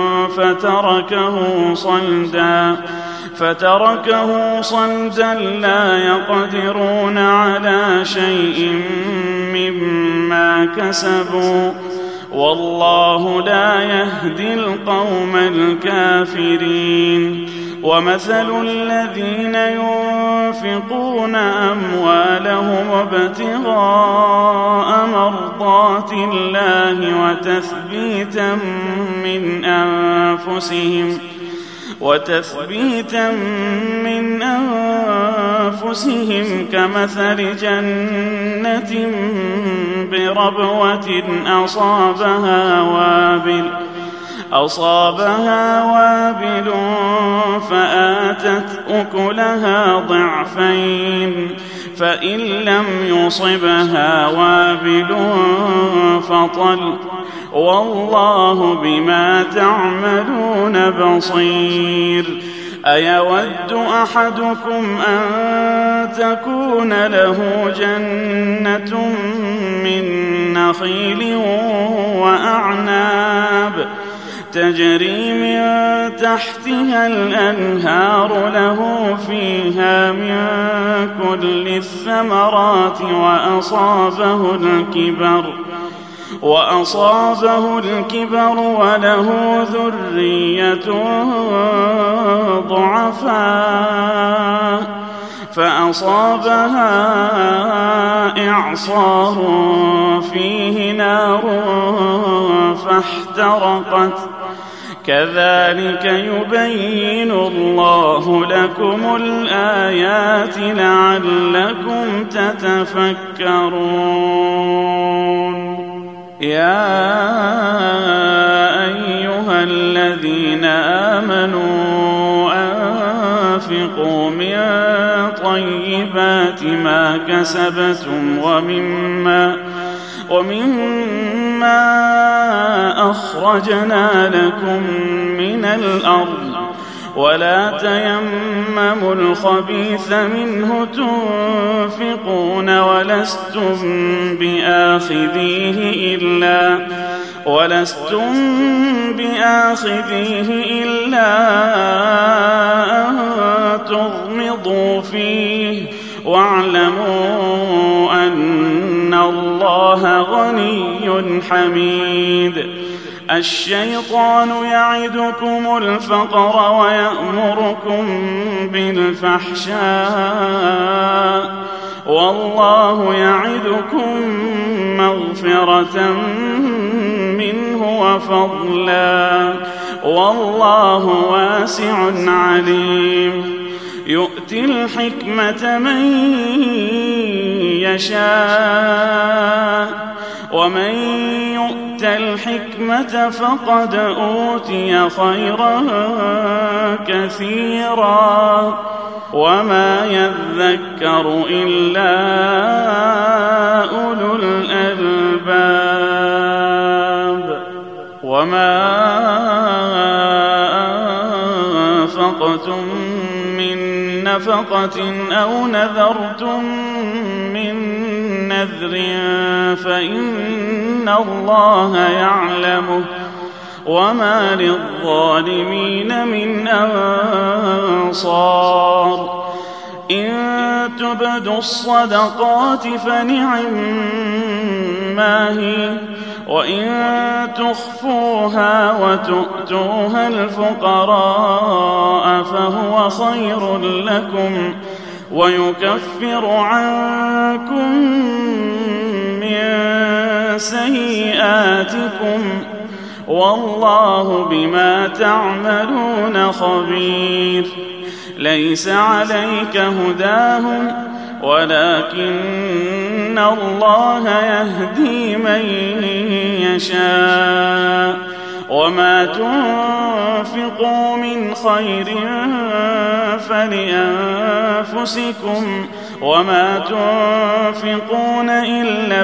Speaker 2: فتركه صلدا لا يقدرون على شيء مما كسبوا والله لا يهدي القوم الكافرين ومثل الذين ينفقون أموالهم ابتغاء مرضات الله وتثبيتا من أنفسهم كمثل جنة بربوة أصابها وابل فآتت أكلها ضعفين فإن لم يصبها وابل فطل والله بما تعملون بصير. أيود أحدكم أن تكون له جنة من نخيل وأعناب تجري من تحتها الأنهار له فيها من كل الثمرات وأصابه الكبر وله ذرية ضعفاء فأصابها إعصار فيه نار فاحترقت كذلك يبين الله لكم الآيات لعلكم تتفكرون. يا أيها الذين آمنوا أنفقوا من طيبات ما كسبتم ومما أخرجنا لكم من الأرض ولا تيمموا الخبيث منه تنفقون ولستم بآخذيه إلا أن تغمضوا فيه واعلموا أن الله غني حميد. الشيطان يعدكم الفقر ويأمركم بالفحشاء والله يعدكم مغفرة منه وفضلا والله واسع عليم. يؤتي الحكمة من يشاء ومن يؤت الحكمة فقد أوتي خيرا كثيرا وما يذكر إلا أولو الألباب. وما أنفقتم من نفقة أو نذرتم من نذر فإن الله يعلمه وما للظالمين من أنصار. إن تبدوا الصدقات فنعما هي وإن تخفوها وتؤتوها الفقراء فهو خير لكم ويكفر عنكم من سيئاتكم والله بما تعملون خبير. ليس عليك هداهم ولكن الله يهدي من يشاء وما تنفقوا من خير فلأنفسكم وما تنفقون إلا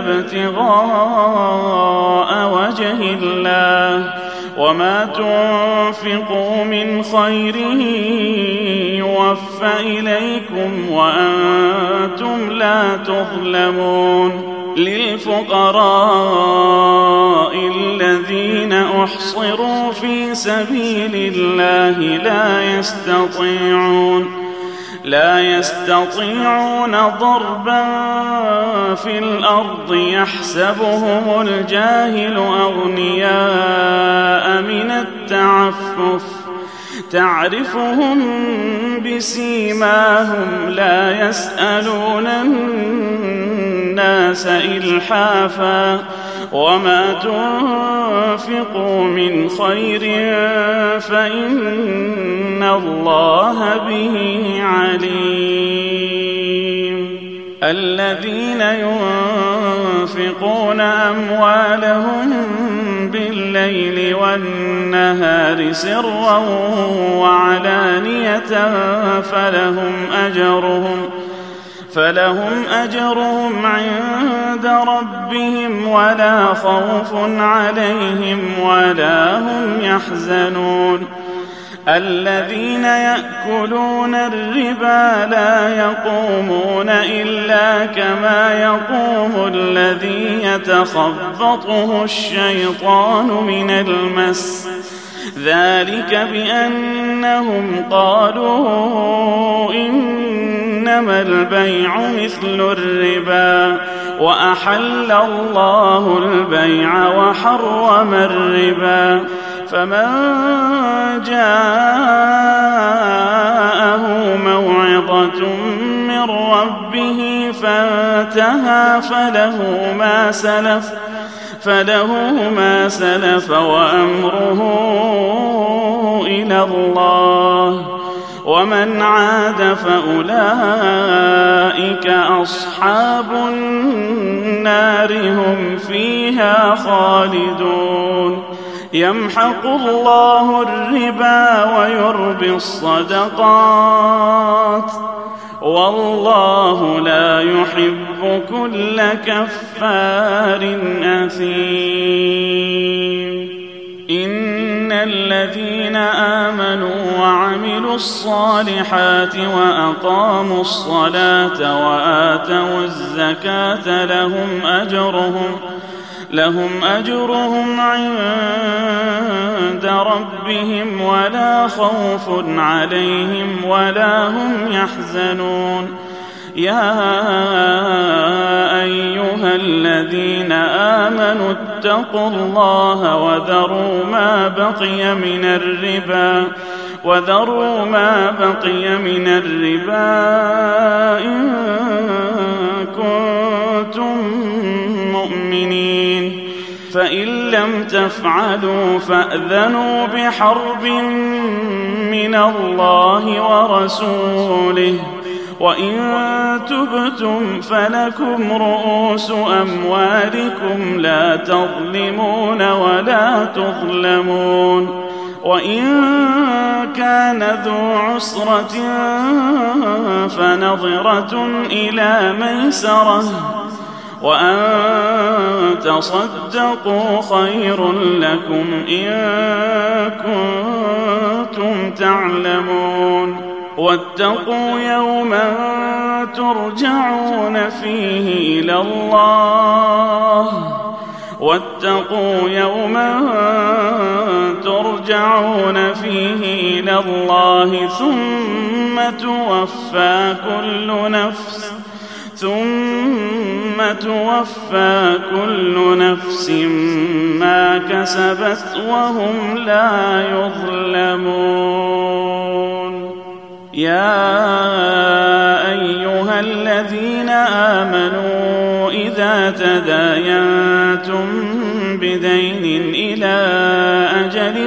Speaker 2: ابتغاء وجه الله وما تنفقوا من خير يوفى إليكم وأنتم لا تظلمون. للفقراء الذين أحصروا في سبيل الله لا يستطيعون ضربا في الأرض يحسبهم الجاهل أغنياء من التعفف تعرفهم بسيماهم لا يسألون الناس إلحافا وما تنفقوا من خير فإن الله به عليم. الذين ينفقون أموالهم بالليل والنهار سرا فلهم أجرهم عند ربهم ولا خوف عليهم ولا هم يحزنون الذين يأكلون الربا لا يقومون إلا كما يقوم الذي يتخبطه الشيطان من المس ذلك بأنهم قالوا إنما البيع مثل الربا وأحل الله البيع وحرم الربا فمن جاءه موعظة من ربه فانتهى فله ما سلف وأمره إلى الله ومن عاد فأولئك أصحاب النار هم فيها خالدون يمحق الله الربا ويربي الصدقات والله لا يحب كل كفار أثيم إن الذين آمنوا وعملوا الصالحات وأقاموا الصلاة وآتوا الزكاة لهم أجرهم عند ربهم ولا خوف عليهم ولا هم يحزنون يا أيها الذين آمنوا اتقوا الله وذروا ما بقي من الربا إن كنتم مؤمنين فإن لم تفعلوا فأذنوا بحرب من الله ورسوله وإن تبتم فلكم رؤوس أموالكم لا تظلمون ولا تظلمون وإن كان ذو عسرة فنظرة إلى ميسرة وأن تصدقوا خير لكم إن كنتم تعلمون واتقوا يوما ترجعون فيه إلى الله ثم توفى كل نفس ما كسبت وهم لا يظلمون يا أيها الذين آمنوا إذا تداينتم بدين إلى أجل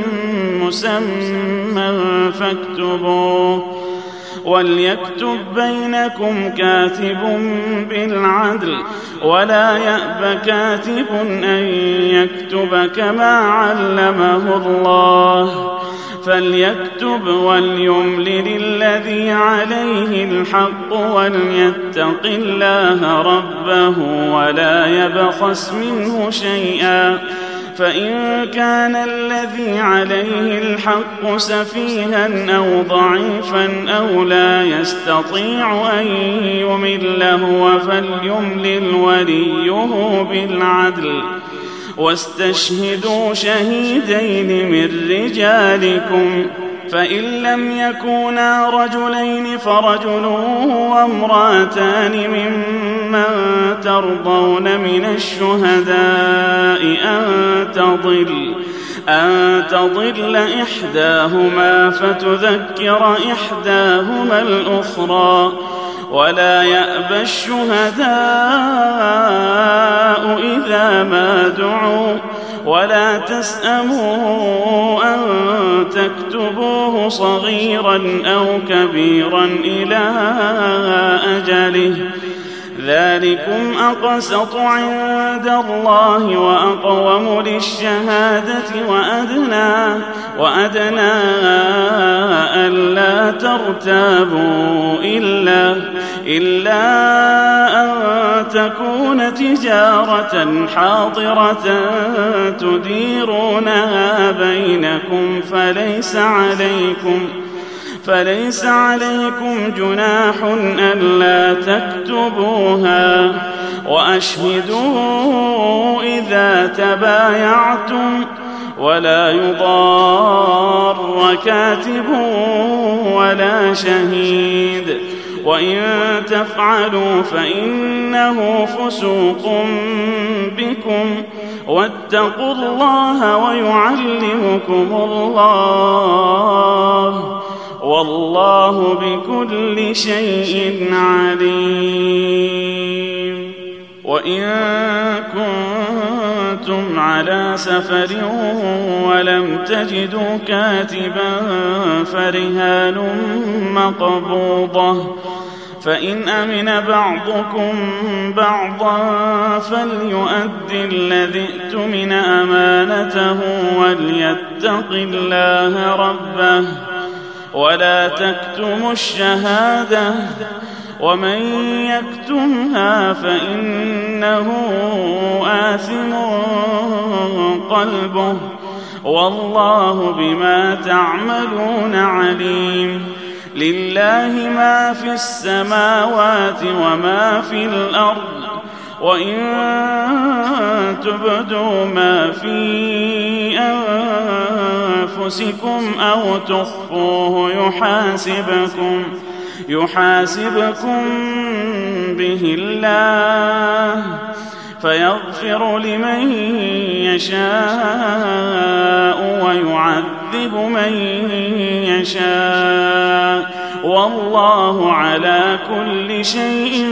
Speaker 2: مسمى فاكتبوه وليكتب بينكم كاتب بالعدل ولا يأب كاتب أن يكتب كما علمه الله فليكتب وليملل الذي عليه الحق وليتق الله ربه ولا يبخس منه شيئا فإن كان الذي عليه الحق سفيها أو ضعيفا أو لا يستطيع أن يمل هو فليملل وليه بالعدل واستشهدوا شهيدين من رجالكم فإن لم يكونا رجلين فرجل وامرأتان ممن ترضون من الشهداء أن تضل إحداهما فتذكر إحداهما الأخرى ولا يأبى الشهداء إذا ما دعوا ولا تسأموا أن تكتبوه صغيرا أو كبيرا إلى أجله ذلكم أقسط عند الله وأقوم للشهادة وأدنى ألا ترتابوا إلا أن تكون تجارة حاضرة تديرونها بينكم فليس عليكم جناح ألا تكتبوها، وأشهدوا إذا تبايعتم، ولا يضار كاتب ولا شهيد، وإن تفعلوا فإنه فسوق بكم، واتقوا الله ويعلمكم الله، والله بكل شيء عليم. وإن كنتم على سفر ولم تجدوا كاتبا فرهان مقبوضة، فإن أمن بعضكم بعضا فليؤد الذي اؤتمن أمانته وليتق الله ربه، ولا تكتموا الشهادة، ومن يكتمها فإنه آثم قلبه، والله بما تعملون عليم. لله ما في السماوات وما في الأرض، وإن تبدوا ما في أنفسكم أو تخفوه يحاسبكم به الله، فيغفر لمن يشاء ويعذب من يشاء، والله على كل شيء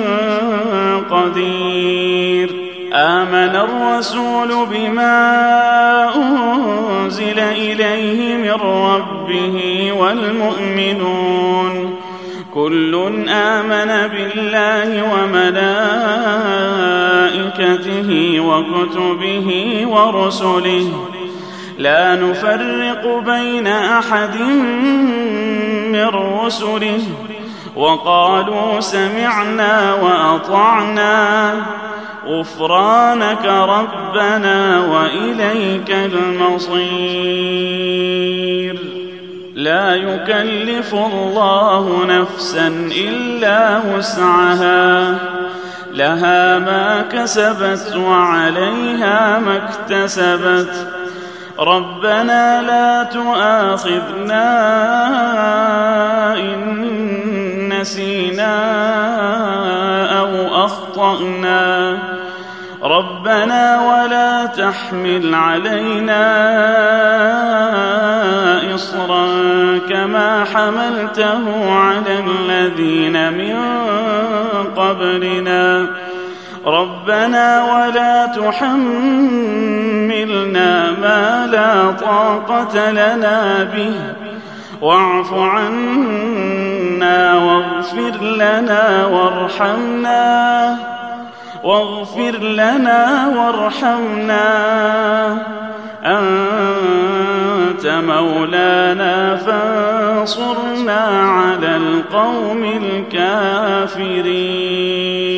Speaker 2: قدير. آمن الرسول بما أنزل إليه من ربه والمؤمنون كل آمن بالله وملائكته وكتبه ورسله لا نفرق بين أحد من رسله، وقالوا سمعنا وأطعنا غفرانك ربنا وإليك المصير. لا يكلف الله نفسا إلا وسعها، لها ما كسبت وعليها ما اكتسبت. ربنا لا تؤاخذنا إن نسينا أو أخطأنا، ربنا ولا تحمل علينا إصرا كما حملته على الذين من قبلنا، ربنا ولا تحملنا ما لا طاقة لنا به، واعف عنا واغفر لنا وارحمنا أنت مولانا فانصرنا على القوم الكافرين.